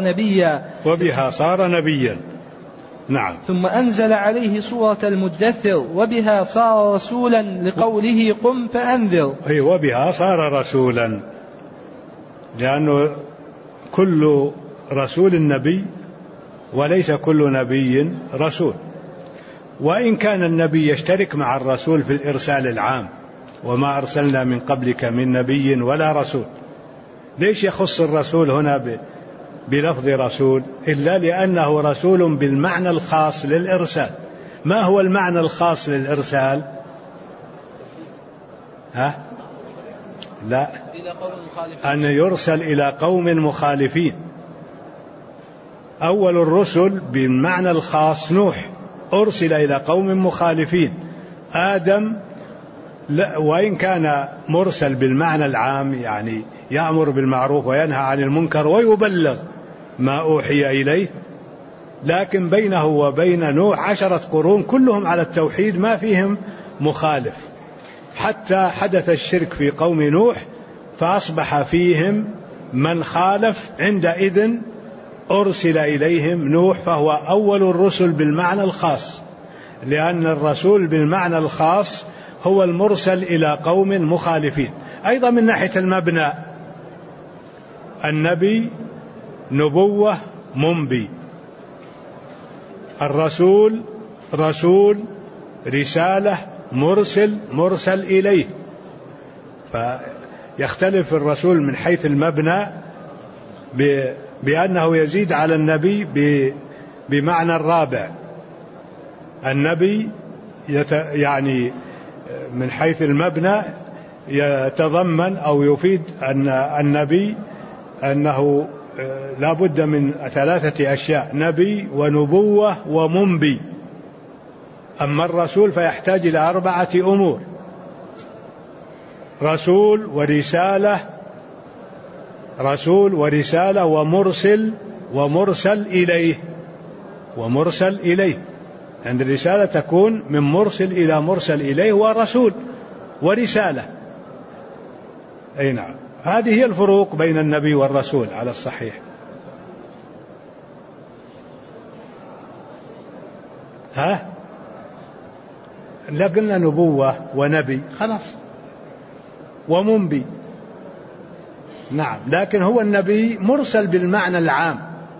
صار نبيا. نعم. ثم أنزل عليه سورة المدثر، وبها صار رسولا، لقوله: قم فأنذر. وبها صار رسولا، لأنه كل رسول نبي، وليس كل نبي رسول، وإن كان النبي يشترك مع الرسول في الإرسال العام، وما أرسلنا من قبلك من نبي ولا رسول. ليش يخص الرسول هنا بلفظ رسول؟ إلا لأنه رسول بالمعنى الخاص للإرسال. ما هو المعنى الخاص للإرسال؟ لا، أن يرسل إلى قوم مخالفين. أول الرسل بالمعنى الخاص نوح، أرسل إلى قوم مخالفين. آدم وإن كان مرسل بالمعنى العام، يعني يأمر بالمعروف وينهى عن المنكر ويبلغ ما أوحي إليه، لكن بينه وبين نوح 10 قرون كلهم على التوحيد، ما فيهم مخالف، حتى حدث الشرك في قوم نوح فأصبح فيهم من خالف، عندئذ أرسل إليهم نوح، فهو أول الرسل بالمعنى الخاص، لأن الرسول بالمعنى الخاص هو المرسل إلى قوم مخالفين. أيضا من ناحية المبنى، النبي نبوة منبي، الرسول رسول رسالة مرسل إليه، فيختلف الرسول من حيث المبنى بأنه يزيد على النبي بمعنى الرابع. النبي يعني من حيث المبنى يتضمن أو يفيد أن النبي أنه لا بد من 3 أشياء: نبي ونبوة ومنبي. أما الرسول فيحتاج إلى 4 أمور: رسول ورسالة ومرسل إليه، أن الرسالة تكون من مرسل إلى مرسل إليه، ورسول ورسالة. أي نعم، هذه هي الفروق بين النبي والرسول على الصحيح. لا قلنا نبوة ونبي، خلاص، ومنبي. نعم، لكن هو النبي مرسل بالمعنى العام،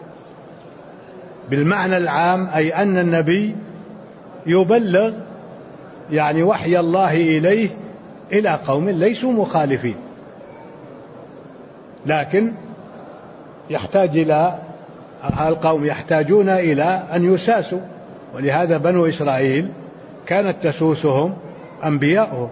بالمعنى العام، أي أن النبي يبلغ يعني وحي الله إليه إلى قوم ليسوا مخالفين، لكن يحتاج إلى القوم يحتاجون إلى أن يساسوا، ولهذا بنو إسرائيل كانت تسوسهم أنبياؤهم.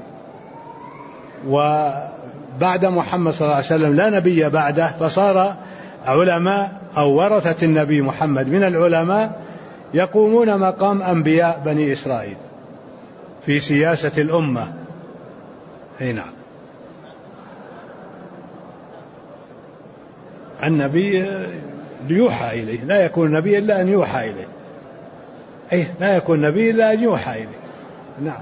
وبعد محمد صلى الله عليه وسلم لا نبي بعده، فصار علماء أو ورثة النبي محمد من العلماء يقومون مقام أنبياء بني إسرائيل في سياسة الأمة. أي نعم، النبي يوحى إليه، لا يكون نبي إلا أن يوحى إليه. أي لا يكون نبي إلا أن يوحى إليه. نعم.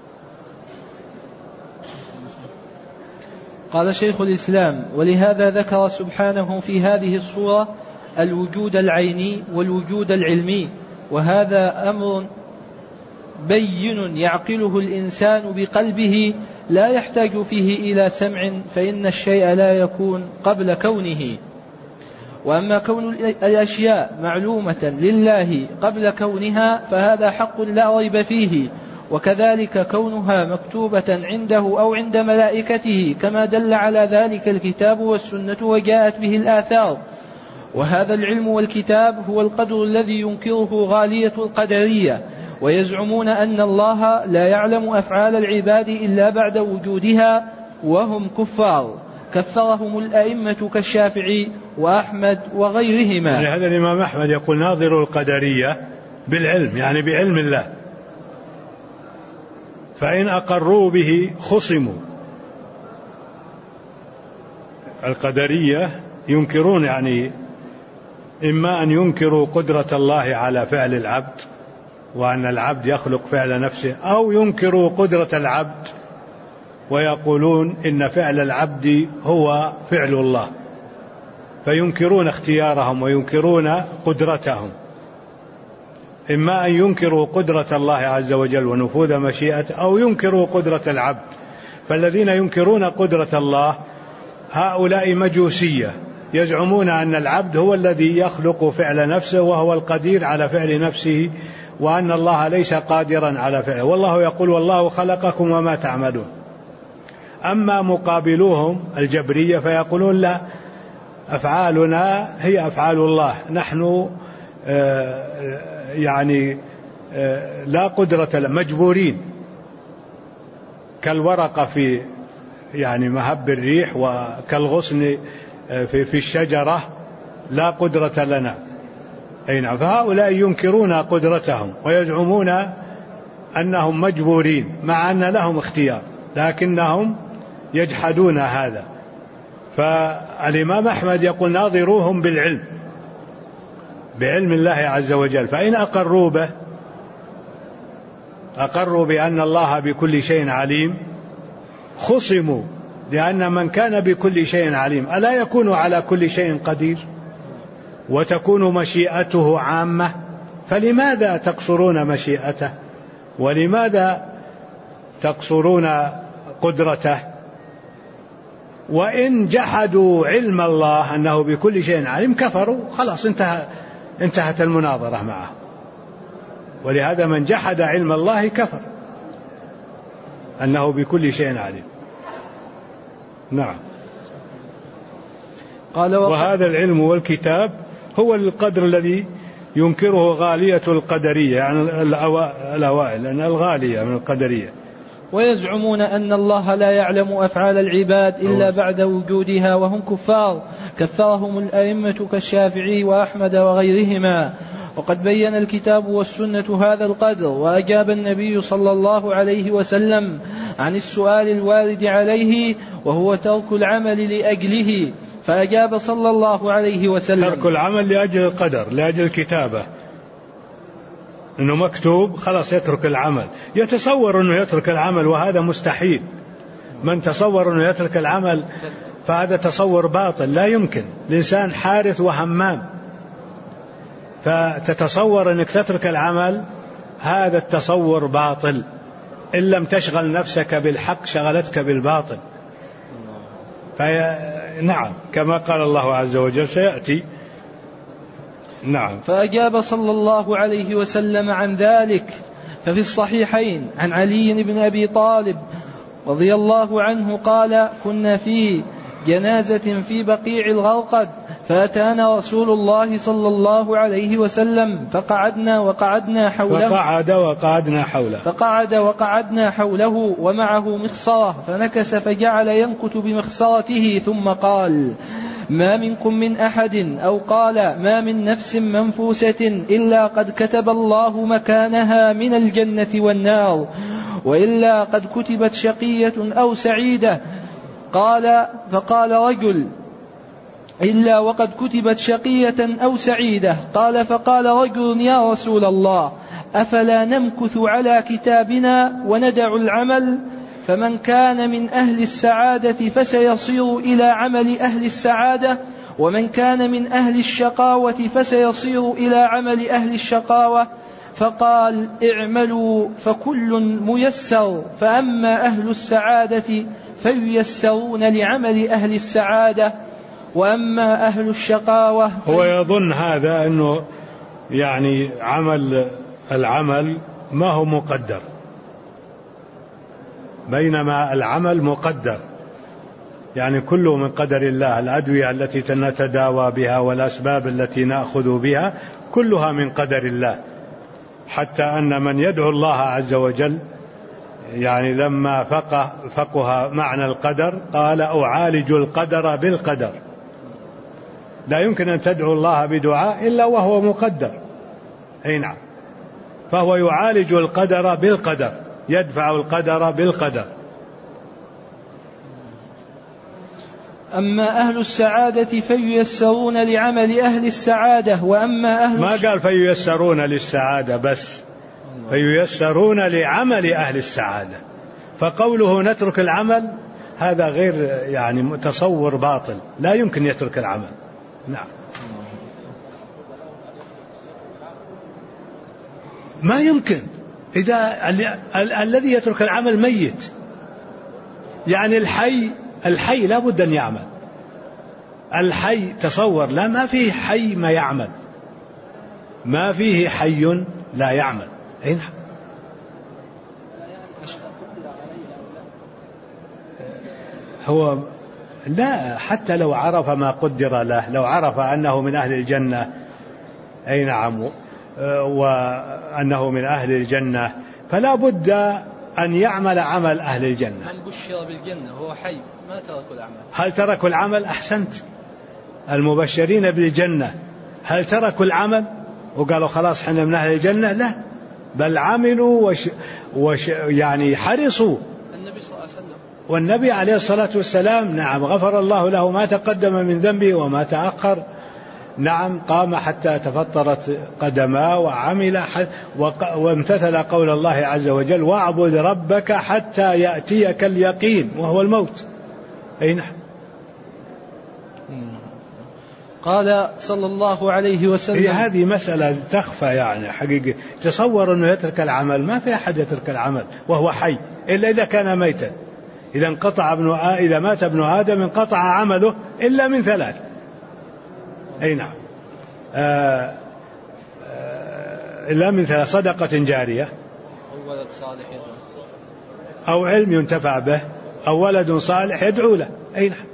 قال شيخ الإسلام: ولهذا ذكر سبحانه في هذه الصورة الوجود العيني والوجود العلمي، وهذا أمر بين يعقله الإنسان بقلبه لا يحتاج فيه إلى سمع، فإن الشيء لا يكون قبل كونه. وأما كون الأشياء معلومة لله قبل كونها فهذا حق لا ريب فيه، وكذلك كونها مكتوبة عنده أو عند ملائكته كما دل على ذلك الكتاب والسنة وجاءت به الآثار. وهذا العلم والكتاب هو القدر الذي ينكره غالية القدرية، ويزعمون أن الله لا يعلم أفعال العباد إلا بعد وجودها، وهم كفار كفرهم الأئمة كالشافعي وأحمد وغيرهما. يعني هذا الإمام أحمد يقول ناظر القدرية بالعلم، يعني بعلم الله، فإن أقروا به خصموا. القدرية ينكرون، يعني إما أن ينكروا قدرة الله على فعل العبد وأن العبد يخلق فعل نفسه، أو ينكروا قدرة العبد ويقولون إن فعل العبد هو فعل الله، فينكرون اختيارهم وينكرون قدرتهم. إما أن ينكروا قدرة الله عز وجل ونفوذ مشيئته، أو ينكروا قدرة العبد. فالذين ينكرون قدرة الله هؤلاء مجوسية، يزعمون أن العبد هو الذي يخلق فعل نفسه وهو القدير على فعل نفسه، وأن الله ليس قادرا على فعله، والله يقول والله خلقكم وما تعملون. أما مقابلوهم الجبرية فيقولون لا، أفعالنا هي أفعال الله، نحن يعني لا قدرة لنا، مجبورين، كالورقة في يعني مهب الريح، وكالغصن في الشجرة، لا قدرة لنا. أي نعم. فهؤلاء ينكرون قدرتهم ويزعمون أنهم مجبورين مع أن لهم اختيار، لكنهم يجحدون هذا. فالإمام أحمد يقول ناظروهم بالعلم، بعلم الله عز وجل، فإن أقروا به، أقروا بأن الله بكل شيء عليم، خصموا، لأن من كان بكل شيء عليم ألا يكون على كل شيء قدير وتكون مشيئته عامة؟ فلماذا تقصرون مشيئته؟ ولماذا تقصرون قدرته؟ وإن جحدوا علم الله أنه بكل شيء عليم كفروا، خلاص انتهت المناظرة معه. ولهذا من جحد علم الله كفر أنه بكل شيء عليم. نعم. وهذا العلم والكتاب هو القدر الذي ينكره غالية القدرية، يعني الأوائل، لأن الغالية من القدرية. ويزعمون أن الله لا يعلم أفعال العباد إلا بعد وجودها، وهم كفار كفرهم الأئمة كالشافعي وأحمد وغيرهما. وقد بين الكتاب والسنة هذا القدر، وأجاب النبي صلى الله عليه وسلم عن السؤال الوارد عليه، وهو ترك العمل لأجله، فأجاب صلى الله عليه وسلم: ترك العمل لأجل القدر، لأجل الكتابة، إنه مكتوب خلاص يترك العمل. يتصور أنه يترك العمل، وهذا مستحيل. من تصور أنه يترك العمل فهذا تصور باطل، لا يمكن. الإنسان حارث وهمام، فتتصور أنك تترك العمل، هذا التصور باطل. إن لم تشغل نفسك بالحق شغلتك بالباطل. نعم كما قال الله عز وجل سيأتي. نعم. فأجاب صلى الله عليه وسلم عن ذلك. ففي الصحيحين عن علي بن أبي طالب رضي الله عنه قال: كنا في جنازة في بقيع الغرقد، فأتانا رسول الله صلى الله عليه وسلم فقعدنا حوله ومعه مخصرة، فنكس فجعل ينكت بمخصرته ثم قال: ما منكم من أحد، أو قال: ما من نفس منفوسة إلا قد كتب الله مكانها من الجنة والنار، وإلا قد كتبت شقية أو سعيدة. فقال رجل: إلا وقد كتبت شقية أو سعيدة. فقال رجل: يا رسول الله، أفلا نمكث على كتابنا وندع العمل؟ فمن كان من أهل السعادة فسيصير إلى عمل أهل السعادة، ومن كان من أهل الشقاوة فسيصير إلى عمل أهل الشقاوة. فقال: اعملوا فكل ميسر، فأما أهل السعادة فييسرون لعمل أهل السعادة، وأما أهل الشقاوة هو يظن هذا أنه يعني العمل ما هو مقدر، بينما العمل مقدر، يعني كله من قدر الله. الأدوية التي نتداوى بها والأسباب التي نأخذ بها كلها من قدر الله، حتى أن من يدعو الله عز وجل يعني لما فقه معنى القدر قال: أعالج القدر بالقدر. لا يمكن أن تدعو الله بدعاء إلا وهو مقدر. أي نعم. فهو يعالج القدر بالقدر، يدفع القدر بالقدر. أما أهل السعادة فييسرون لعمل أهل السعادة، وأما أهل ما قال فييسرون للسعادة بس، فييسرون لعمل أهل السعادة. فقوله نترك العمل هذا غير يعني تصور باطل، لا يمكن يترك العمل. نعم. ما يمكن، إذا الذي يترك العمل ميت. يعني الحي لا بد أن يعمل. الحي تصور، لا ما فيه حي ما يعمل، ما فيه حي لا يعمل. أين هو لا، حتى لو عرف ما قدر له، لو عرف أنه من أهل الجنة، أي نعم، وأنه من أهل الجنة، فلا بد أن يعمل عمل أهل الجنة. من بشر بالجنة وهو حي ما تركوا العمل. هل تركوا العمل؟ أحسنت. المبشرين بالجنة هل تركوا العمل وقالوا خلاص حنا من أهل الجنة؟ لا، بل عملوا يعني حرصوا. النبي صلى الله عليه وسلم والنبي عليه الصلاة والسلام نعم غفر الله له ما تقدم من ذنبه وما تأخر. نعم، قام حتى تفطرت قدماه وعمل وامتثل قول الله عز وجل: واعبد ربك حتى يأتيك اليقين، وهو الموت. أي نعم. قال صلى الله عليه وسلم: هي هذه مسألة تخفى يعني حقيقة. تصور أنه يترك العمل، ما في أحد يترك العمل وهو حي إلا إذا كان ميتا. إذا مات ابن آدم انقطع عمله إلا من ثلاث. أي نعم. إلا من ثلاث: صدقة جارية، أو ولد صالح يدعو، أو علم ينتفع به، أو ولد صالح يدعو له. أي نعم.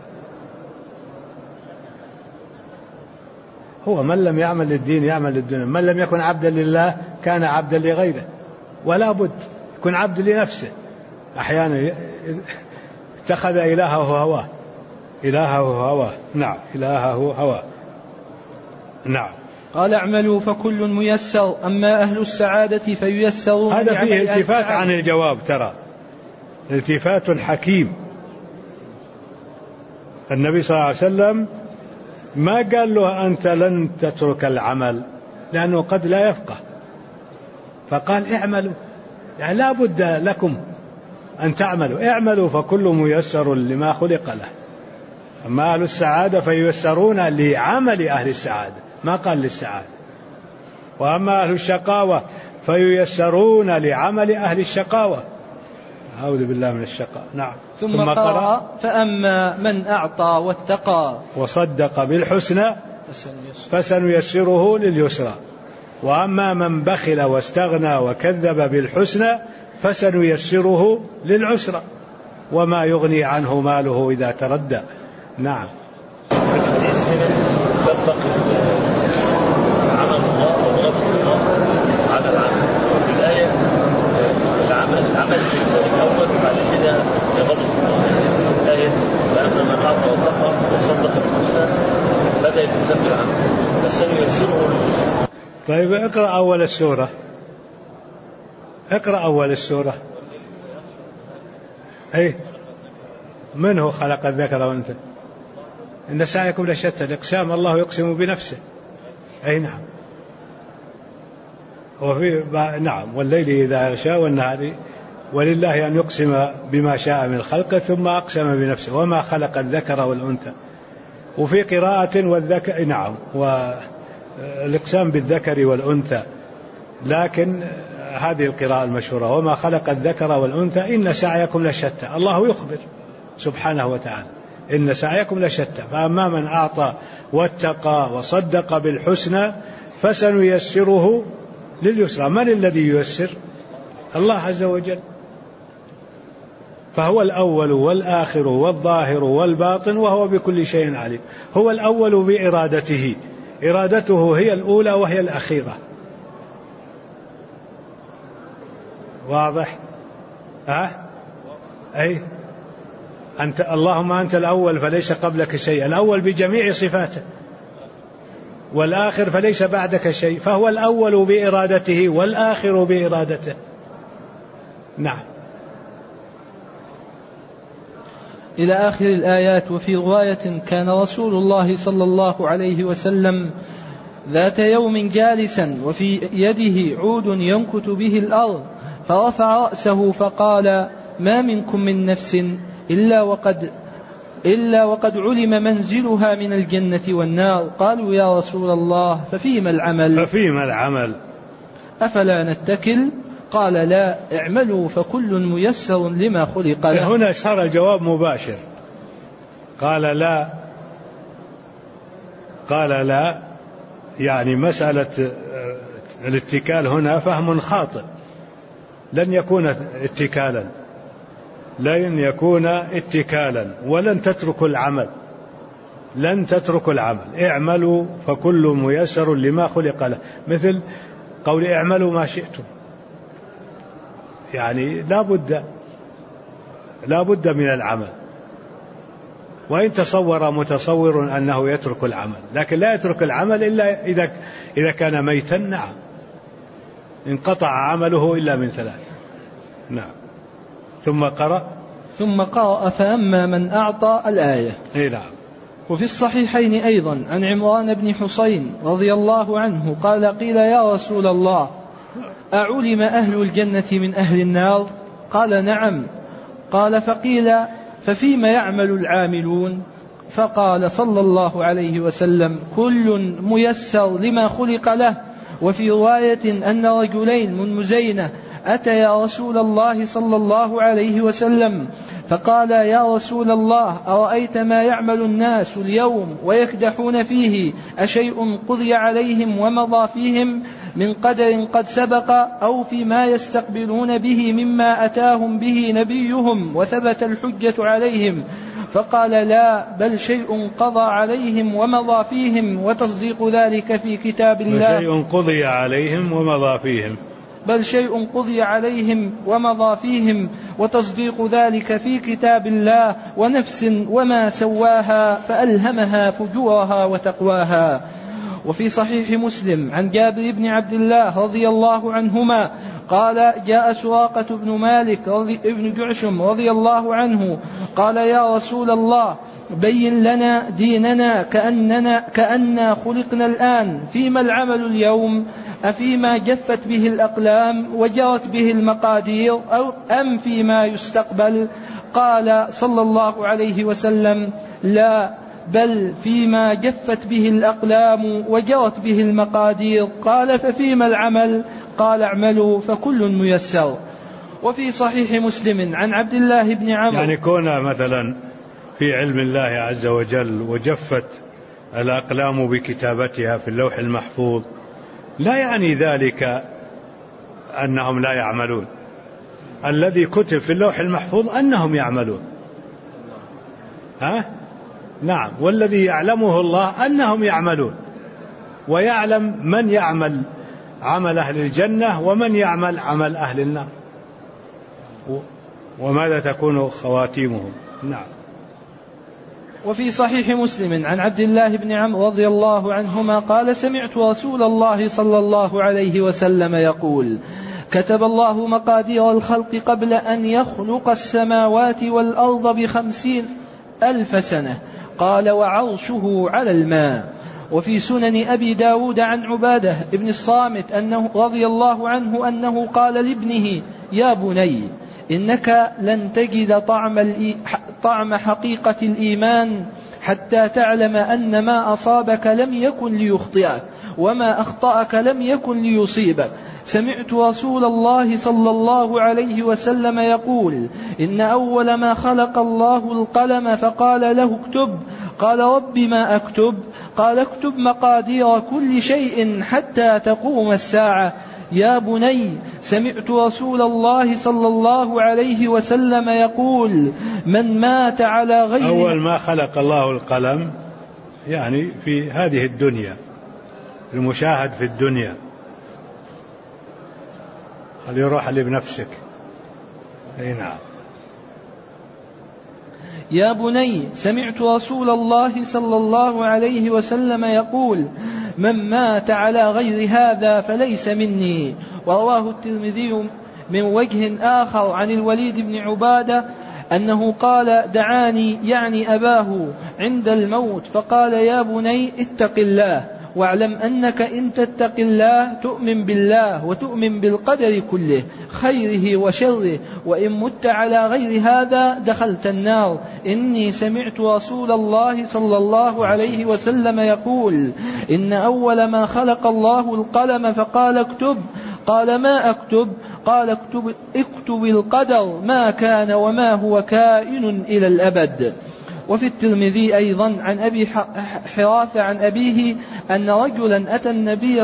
هو من لم يعمل للدين يعمل للدنيا، من لم يكن عبدا لله كان عبدا لغيره، ولا بد يكون عبد لنفسه. أحيانا اتخذ إلهه هواه. نعم، إلهه هواه. نعم. قال: اعملوا فكل ميسر، أما أهل السعادة فييسرون. هذا فيه التفات عن الجواب، ترى التفات حكيم. النبي صلى الله عليه وسلم ما قال له أنت لن تترك العمل، لأنه قد لا يفقه، فقال اعملوا، يعني لا بد لكم أن تعملوا. اعملوا فكل ميسر لما خلق له. أما أهل السعادة فييسرون لعمل أهل السعادة، ما قال للسعادة. وأما أهل الشقاوة فييسرون لعمل أهل الشقاوة. أعوذ بالله من الشقاء. نعم. ثم قرأ فأما من أعطى واتقى وصدق بالحسنى فسنيسره لليسرى وأما من بخل واستغنى وكذب بالحسنى فسنيسره للعسرى وما يغني عنه ماله إذا تردى. نعم. سبق عمل الله وغضب الله على العمل في الآية العمل الإنسان الأول بعد كده غضب الله. الآية فأما من عصى واتقى وصدق بالحسنى بدأ الإنسان بالعمل فسنيسره لليسرى. طيب اقرأ أول السورة. اقرأ أول السورة. أي من هو خلق الذكر والأنثى إن سعيكم لشتى. الإقسام الله يقسم بنفسه. أي نعم. وفي نعم والليل إذا يغشى والنهار ولله أن يقسم بما شاء من خلقه ثم أقسم بنفسه وما خلق الذكر والأنثى. وفي قراءة والذكر نعم والإقسام بالذكر والأنثى لكن هذه القراءة المشهورة وما خلق الذكر والأنثى إن سعيكم لشتى. الله يخبر سبحانه وتعالى إن سعيكم لشتى فأما من أعطى واتقى وصدق بالحسنى فسنيسره لليسرى. من الذي ييسر؟ الله عز وجل. فهو الأول والآخر والظاهر والباطن وهو بكل شيء عليم. هو الأول بإرادته، إرادته هي الأولى وهي الأخيرة. واضح؟ أي أنت اللهم أنت الأول فليس قبلك شيء. الأول بجميع صفاته والآخر فليس بعدك شيء. فهو الأول بإرادته والآخر بإرادته. نعم. إلى آخر الآيات. وفي رواية كان رسول الله صلى الله عليه وسلم ذات يوم جالسا وفي يده عود ينكت به الأرض فرفع رأسه فقال ما منكم من نفس إلا وقد علم منزلها من الجنة والنار. قالوا يا رسول الله ففيما العمل أفلا نتكل؟ قال لا اعملوا فكل ميسر لما خلق له. هنا صار الجواب مباشر. قال لا يعني مسألة الاتكال هنا فهم خاطئ. لن يكون اتكالا ولن تتركوا العمل. اعملوا فكل ميسر لما خلق له. مثل قول اعملوا ما شئتم يعني لا بد من العمل. وإن تصور متصور أنه يترك العمل لكن لا يترك العمل إلا إذا كان ميتا. نعم انقطع عمله إلا من ثلاث. نعم. ثم قرأ فأما من أعطى الآية. نعم. وفي الصحيحين أيضا عن عمران بن حسين رضي الله عنه قال قيل يا رسول الله أعلم أهل الجنة من أهل النار؟ قال نعم. قال فقيل ففيما يعمل العاملون؟ فقال صلى الله عليه وسلم كل ميسر لما خلق له. وفي رواية أن رجلين من مزينة أتيا رسول الله صلى الله عليه وسلم فقال يا رسول الله أرأيت ما يعمل الناس اليوم ويكدحون فيه أشيء قضي عليهم ومضى فيهم من قدر قد سبق أو فيما يستقبلون به مما أتاهم به نبيهم وثبت الحجة عليهم؟ فقال لا بل شيء قضى عليهم ومضى فيهم وتصديق ذلك في كتاب الله. شيء قضي عليهم ومضى فيهم بل شيء قضي عليهم ومضى فيهم وتصديق ذلك في كتاب الله ونفس وما سواها فألهمها فجورها وتقواها. وفي صحيح مسلم عن جابر بن عبد الله رضي الله عنهما قال جاء سراقة بن مالك بن جعشم رضي الله عنه قال يا رسول الله بين لنا ديننا كأننا خلقنا الآن فيما العمل اليوم؟ أفيما جفت به الأقلام وجرت به المقادير أم فيما يستقبل؟ قال صلى الله عليه وسلم لا بل فيما جفت به الأقلام وجرت به المقادير. قال ففيما العمل؟ قال اعملوا فكل ميسر. وفي صحيح مسلم عن عبد الله بن عمرو، يعني كون مثلا في علم الله عز وجل وجفت الأقلام بكتابتها في اللوح المحفوظ لا يعني ذلك أنهم لا يعملون. الذي كتب في اللوح المحفوظ أنهم يعملون، نعم، والذي يعلمه الله أنهم يعملون، ويعلم من يعمل عمل أهل الجنة ومن يعمل عمل أهل النار، وماذا تكون خواتيمهم. نعم. وفي صحيح مسلم عن عبد الله بن عمرو رضي الله عنهما قال: سمعت رسول الله صلى الله عليه وسلم يقول: كتب الله مقادير الخلق قبل أن يخلق السماوات والأرض 50,000 سنة. قال: وعرشه على الماء. وفي سنن أبي داود عن عبادة بن الصامت أنه رضي الله عنه أنه قال لابنه: يا بني إنك لن تجد طعم حقيقة الإيمان حتى تعلم أن ما أصابك لم يكن ليخطئك وما أخطأك لم يكن ليصيبك. سمعت رسول الله صلى الله عليه وسلم يقول: إن أول ما خلق الله القلم فقال له اكتب. قال: رب ما أكتب؟ قال: اكتب مقادير كل شيء حتى تقوم الساعة. يا بني سمعت رسول الله صلى الله عليه وسلم يقول: من مات على غير أول ما خلق الله القلم يعني في هذه الدنيا، المشاهد في الدنيا. خلي يروح اللي بنفسك. نعم. يا بني سمعت رسول الله صلى الله عليه وسلم يقول: من مات على غير هذا فليس مني. ورواه الترمذي من وجه آخر عن الوليد بن عبادة أنه قال: دعاني يعني أباه عند الموت فقال: يا بني اتق الله واعلم أنك إن تتق الله تؤمن بالله وتؤمن بالقدر كله خيره وشره، وإن مت على غير هذا دخلت النار. إني سمعت رسول الله صلى الله عليه وسلم يقول: إن أول ما خلق الله القلم فقال اكتب. قال: ما أكتب؟ قال: اكتب القدر ما كان وما هو كائن إلى الأبد. وفي الترمذي أيضا عن أبي حراثة عن أبيه أن رجلا أتى النبي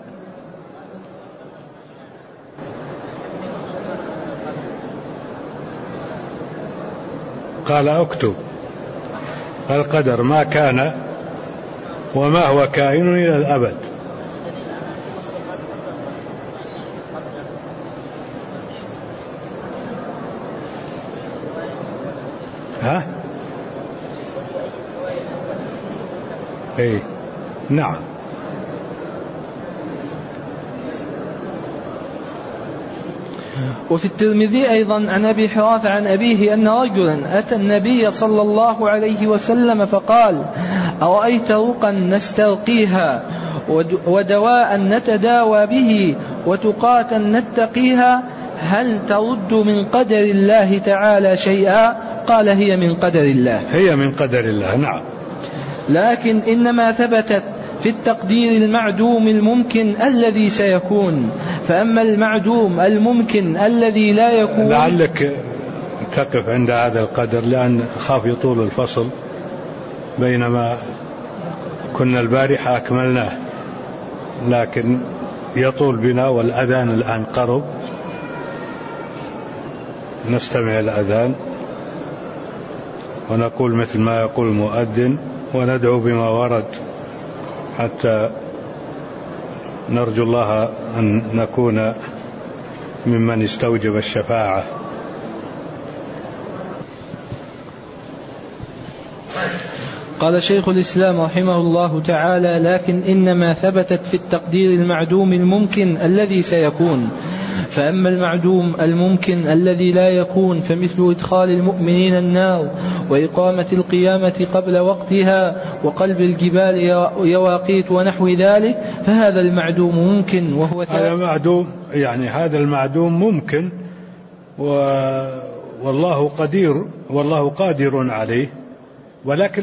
قال: اكتب القدر ما كان وما هو كائن إلى الأبد. نعم. وفي الترمذي أيضا عن أبي حراثة عن أبيه أن رجلا أتى النبي صلى الله عليه وسلم فقال: أرأيت رقا نسترقيها ودواء نتداوى به وتقاة نتقيها هل ترد من قدر الله تعالى شيئا؟ قال: هي من قدر الله. هي من قدر الله. نعم. لكن إنما ثبتت في التقدير المعدوم الممكن الذي سيكون، فأما المعدوم الممكن الذي لا يكون. لعلك تقف عند هذا القدر لأن خاف يطول الفصل، بينما كنا البارحة أكملناه، لكن يطول بنا والأذان الآن قرب. نستمع الأذان ونقول مثل ما يقول المؤذن وندعو بما ورد حتى نرجو الله أن نكون ممن استوجب الشفاعة. قال شيخ الإسلام رحمه الله تعالى: لكن إنما ثبتت في التقدير المعدوم الممكن الذي سيكون، فأما المعدوم الممكن الذي لا يكون فمثل إدخال المؤمنين النار وإقامة القيامة قبل وقتها وقلب الجبال يواقيت ونحو ذلك، فهذا المعدوم ممكن وهو هذا معدوم، يعني هذا المعدوم ممكن والله قدير والله قادر عليه، ولكن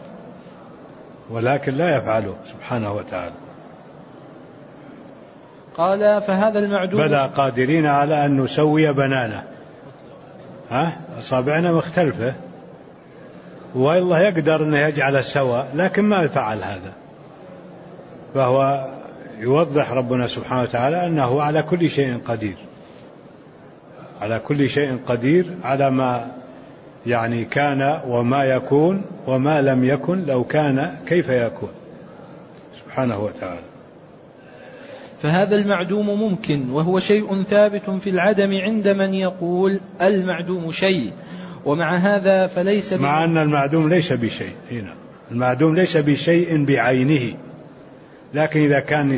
لا يفعله سبحانه وتعالى. قال فهذا المعدوم بلى قادرين على أن نسوي بنانه، أصابعنا مختلفة، والله يقدر أن يجعل سواء، لكن ما فعل هذا. فهو يوضح ربنا سبحانه وتعالى أنه على كل شيء قدير، على كل شيء قدير، على ما يعني كان وما يكون وما لم يكن لو كان كيف يكون سبحانه وتعالى. فهذا المعدوم ممكن، وهو شيء ثابت في العدم عند من يقول المعدوم شيء، ومع هذا فليس مع أن المعدوم ليس بشيء. هنا المعدوم ليس بشيء بعينه، لكن إذا كان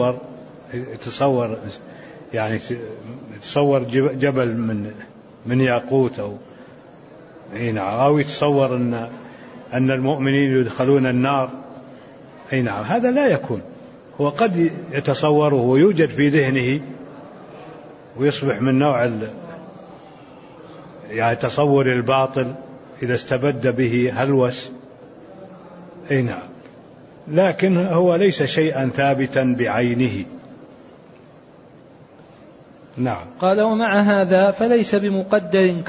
يتصور جبل من ياقوت أو يتصور أن المؤمنين يدخلون النار، هذا لا يكون. هو قد يتصوره ويوجد في ذهنه ويصبح من نوع تصور الباطل إذا استبد به هلوس، لكن هو ليس شيئا ثابتا بعينه. نعم. قال ومع هذا فليس بمقدر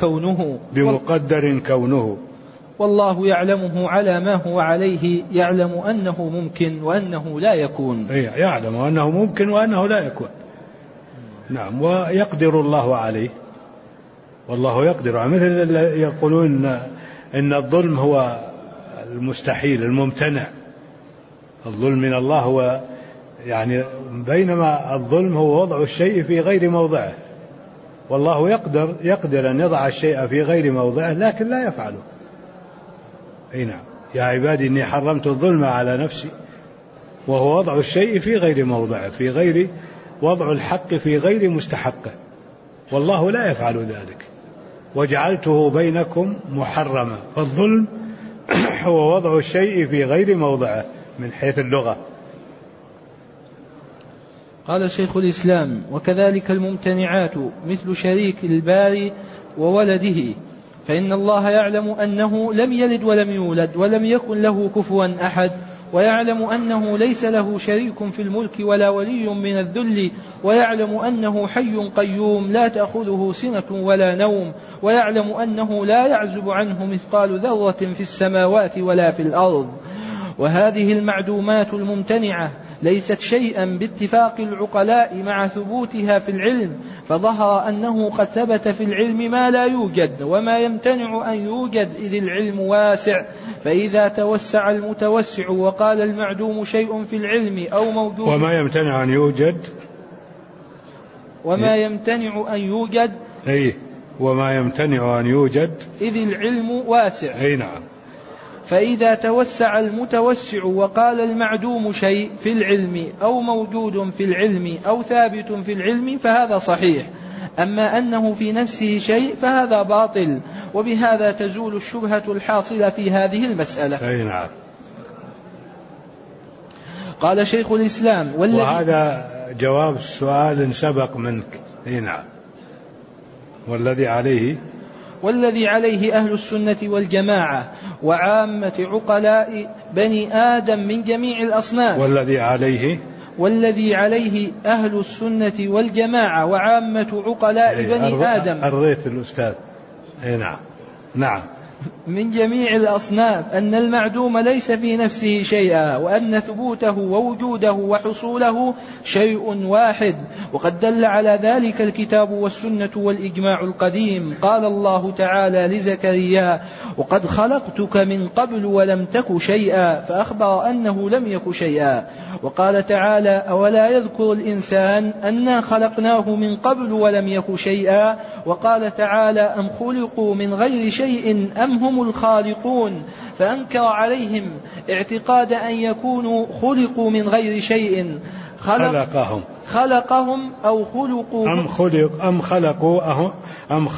كونه والله يعلمه على ما هو عليه، يعلم أنه ممكن وأنه لا يكون. يعلم أنه ممكن وأنه لا يكون. نعم. ويقدر الله عليه، والله يقدر، مثل يقولون إن الظلم هو المستحيل الممتنع، الظلم من الله هو بينما الظلم هو وضع الشيء في غير موضعه، والله يقدر أن يضع الشيء في غير موضعه لكن لا يفعله. نعم. يا عبادي إني حرمت الظلم على نفسي، وهو وضع الشيء في غير موضعه، في غير وضع الحق في غير مستحقه، والله لا يفعل ذلك. وجعلته بينكم محرما، فالظلم هو وضع الشيء في غير موضعه من حيث اللغة. قال شيخ الإسلام وكذلك الممتنعات مثل شريك الباري وولده، فإن الله يعلم أنه لم يلد ولم يولد ولم يكن له كفوا أحد، ويعلم أنه ليس له شريك في الملك ولا ولي من الذل، ويعلم أنه حي قيوم لا تأخذه سنة ولا نوم، ويعلم أنه لا يعزب عنه مثقال ذرة في السماوات ولا في الأرض. وهذه المعدومات الممتنعة ليست شيئا باتفاق العقلاء مع ثبوتها في العلم، فظهر أنه قد ثبت في العلم ما لا يوجد وما يمتنع أن يوجد، إذ العلم واسع. فإذا توسع المتوسع وقال المعدوم شيء في العلم أو موجود وما يمتنع أن يوجد وما يمتنع أن يوجد وما يمتنع أن يوجد إذ العلم واسع. نعم. فإذا توسع المتوسع وقال المعدوم شيء في العلم أو موجود في العلم أو ثابت في العلم فهذا صحيح، أما أنه في نفسه شيء فهذا باطل، وبهذا تزول الشبهة الحاصلة في هذه المسألة. نعم. قال شيخ الإسلام وهذا جواب سؤال سبق منك. نعم. والذي عليه أهل السنة والجماعة وعامة عقلاء بني آدم من جميع الأصناف. والذي عليه أهل السنة والجماعة وعامة عقلاء بني آدم. أرضيت الأستاذ. نعم. من جميع الأصناف أن المعدوم ليس في نفسه شيئا، وأن ثبوته ووجوده وحصوله شيء واحد، وقد دل على ذلك الكتاب والسنة والإجماع القديم. قال الله تعالى لزكريا وقد خلقتك من قبل ولم تك شيئا، فأخبر أنه لم يك شيئا. وقال تعالى أولا يذكر الإنسان أنا خلقناه من قبل ولم يك شيئا. وقال تعالى أم خلقوا من غير شيء أم هم الخالقون، فأنكر عليهم اعتقاد أن يكونوا خلقوا من غير شيء. خلقهم أو خلقوا أم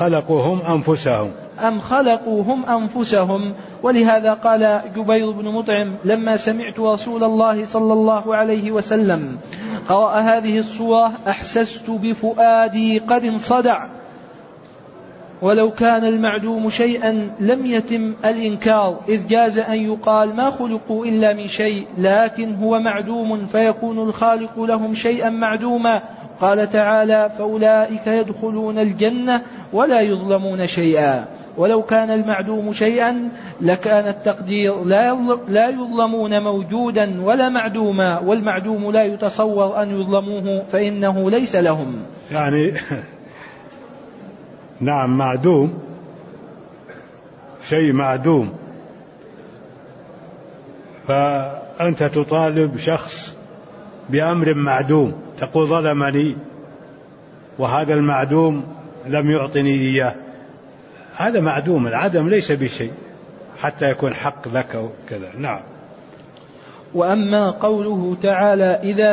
خلقوا هم أنفسهم. ولهذا قال جبير بن مطعم لما سمعت رسول الله صلى الله عليه وسلم قرأ هذه الصورة أحسست بفؤادي قد انصدع. ولو كان المعدوم شيئا لم يتم الإنكار، إذ جاز أن يقال ما خلقوا إلا من شيء، لكن هو معدوم فيكون الخالق لهم شيئا معدوما، قال تعالى فأولئك يدخلون الجنة ولا يظلمون شيئا. ولو كان المعدوم شيئا لكان التقدير لا يظلمون موجودا ولا معدوما، والمعدوم لا يتصور أن يظلموه فإنه ليس لهم. يعني نعم معدوم، شيء معدوم، فأنت تطالب شخص بأمر معدوم، تقول ظلمني وهذا المعدوم لم يعطني إياه، هذا معدوم، العدم ليس بشيء حتى يكون حق لك وكذا. نعم. وأما قوله تعالى إذا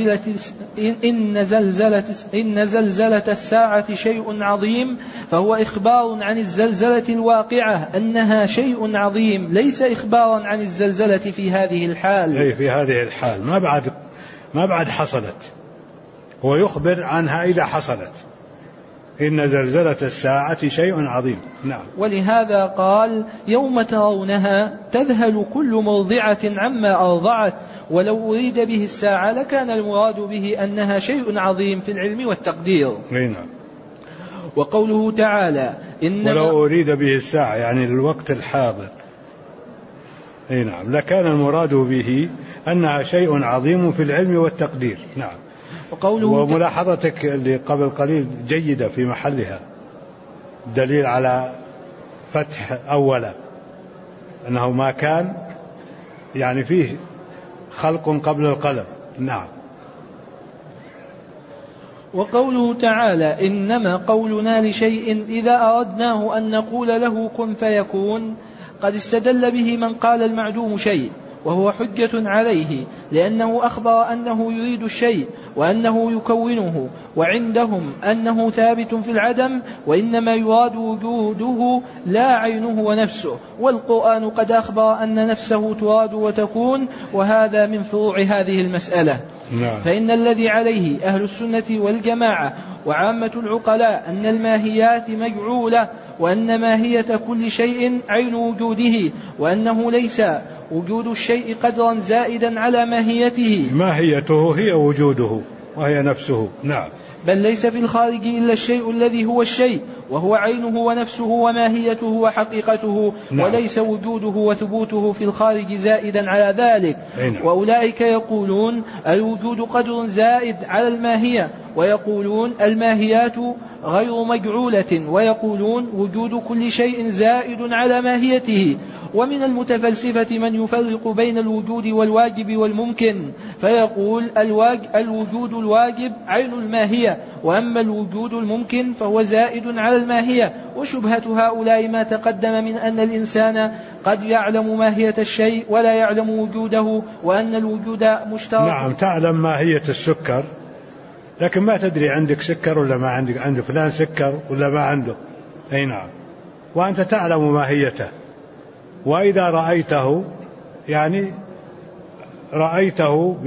إن زلزلة الساعة شيء عظيم، فهو إخبار عن الزلزلة الواقعة أنها شيء عظيم، ليس إخبارا عن الزلزلة في هذه الحال. أي في هذه الحال ما بعد حصلت، هو يخبر عنها إذا حصلت. إن زلزلة الساعة شيء عظيم. نعم. ولهذا قال يوم ترونها تذهل كل مرضعة عما أرضعت، ولو أريد به الساعة لكان المراد به أنها شيء عظيم في العلم والتقدير. نعم. وقوله تعالى ولو أريد به الساعة يعني الوقت الحاضر. نعم. لكان المراد به أنها شيء عظيم في العلم والتقدير. نعم. وملاحظتك اللي قبل قليل جيدة في محلها، دليل على فتح أولا أنه ما كان يعني فيه خلق قبل القلم. نعم. وقوله تعالى إنما قولنا لشيء إذا أردناه أن نقول له كن فيكون، قد استدل به من قال المعدوم شيء وهو حجة عليه، لأنه أخبر أنه يريد الشيء وأنه يكونه، وعندهم أنه ثابت في العدم وإنما يراد وجوده لا عينه ونفسه، والقرآن قد أخبر أن نفسه تراد وتكون، وهذا من فروع هذه المسألة. نعم. فإن الذي عليه أهل السنة والجماعة وعامة العقلاء أن الماهيات مجعولة، وأن ماهية كل شيء عين وجوده، وأنه ليس وجود الشيء قدرا زائدا على ماهيته، ماهيته هي وجوده وهي نفسه. نعم. بل ليس في الخارج إلا الشيء الذي هو الشيء وهو عينه ونفسه وماهيته وحقيقته. نعم. وليس وجوده وثبوته في الخارج زائدا على ذلك. نعم. وأولئك يقولون الوجود قدر زائد على الماهية، ويقولون الماهيات غير مجعولة، ويقولون وجود كل شيء زائد على ماهيته. ومن المتفلسفة من يفرق بين الوجود والواجب والممكن، فيقول الوجود الواجب عين الماهية، وأما الوجود الممكن فهو زائد على الماهية. وشبهة هؤلاء ما تقدم من أن الإنسان قد يعلم ماهية الشيء ولا يعلم وجوده، وأن الوجود مشترك. نعم. تعلم ماهية السكر لكن ما تدري عندك سكر ولا ما عندك، عند فلان سكر ولا ما عنده. أي نعم. وأنت تعلم ماهيته، وإذا رأيته يعني رأيته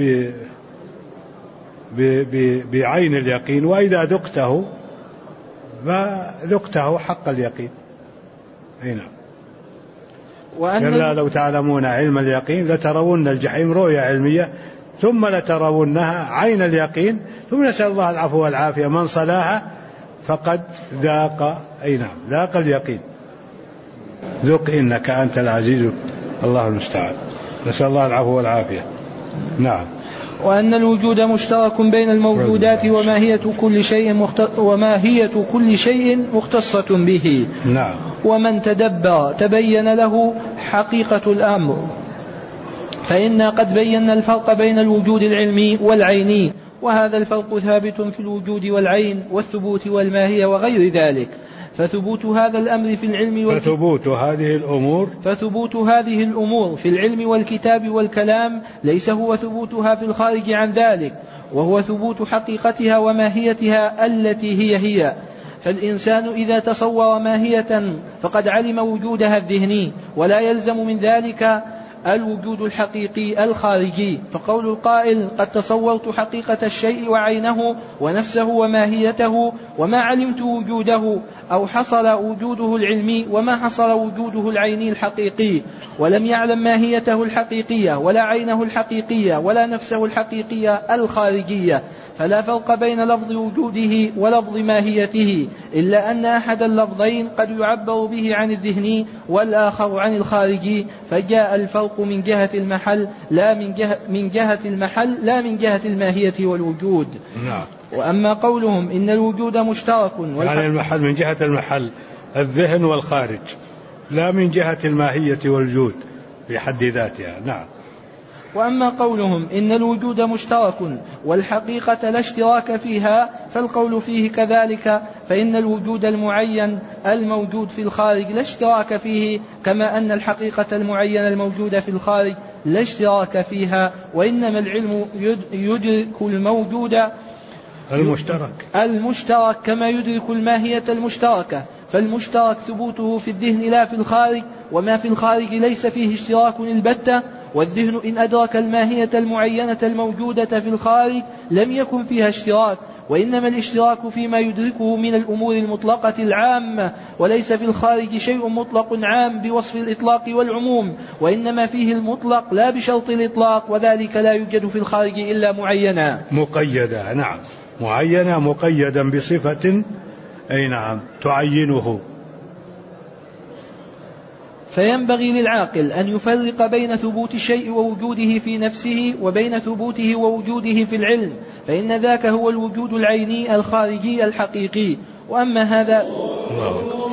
بعين اليقين، وإذا ذقته فذقته حق اليقين. نعم. كلا لو تعلمون علم اليقين لترون الجحيم رؤيا علمية ثم لترونها عين اليقين ثم نسأل الله العفو والعافية، من صلاها فقد ذاق. أي نعم. ذاق اليقين. ذق إنك أنت العزيز. الله المستعان. نسأل الله العفو والعافية. نعم. وأن الوجود مشترك بين الموجودات وماهية كل شيء مختصة به. نعم. ومن تدبر تبين له حقيقة الأمر، فإنا قد بينا الفرق بين الوجود العلمي والعيني، وهذا الفرق ثابت في الوجود والعين والثبوت والماهية وغير ذلك. فثبوت هذا الأمر في العلم فثبوت هذه الأمور في العلم والكتاب والكلام ليس هو ثبوتها في الخارج عن ذلك، وهو ثبوت حقيقتها وماهيتها التي هي. فالإنسان إذا تصور ماهية فقد علم وجودها الذهني، ولا يلزم من ذلك الوجود الحقيقي الخارجي. فقول القائل قد تصورت حقيقة الشيء وعينه ونفسه وماهيته وما علمت وجوده، أو حصل وجوده العلمي وما حصل وجوده العيني الحقيقي، ولم يعلم ماهيته الحقيقية ولا عينه الحقيقية ولا نفسه الحقيقية الخارجية، فلا فرق بين لفظ وجوده ولفظ ماهيته، إلا أن أحد اللفظين قد يعبر به عن الذهني والآخر عن الخارجي، فجاء الفرق من جهة المحل لا من جهة الماهية والوجود. نعم. وأما قولهم إن الوجود مشترك يعني المحل من جهة المحل الذهن والخارج، لا من جهة الماهية والوجود بحد ذاتها. نعم. وأما قولهم إن الوجود مشترك والحقيقة لا اشتراك فيها فالقول فيه كذلك، فإن الوجود المعين الموجود في الخارج لا اشتراك فيه، كما أن الحقيقة المعينة الموجودة في الخارج لا اشتراك فيها، وإنما العلم يدرك الموجود المشترك كما يدرك الماهية المشتركة، فالمشترك ثبوته في الذهن لا في الخارج، وما في الخارج ليس فيه اشتراك البتة، والذهن إن أدرك الماهية المعينة الموجودة في الخارج لم يكن فيها اشتراك، وإنما الاشتراك فيما يدركه من الأمور المطلقة العامة، وليس في الخارج شيء مطلق عام بوصف الإطلاق والعموم، وإنما فيه المطلق لا بشرط الإطلاق، وذلك لا يوجد في الخارج إلا معينا مقيدة. نعم، معينة مقيدا بصفة أي نعم تعينه. فينبغي للعاقل أن يفرق بين ثبوت الشيء ووجوده في نفسه وبين ثبوته ووجوده في العلم، فإن ذاك هو الوجود العيني الخارجي الحقيقي. وأما هذا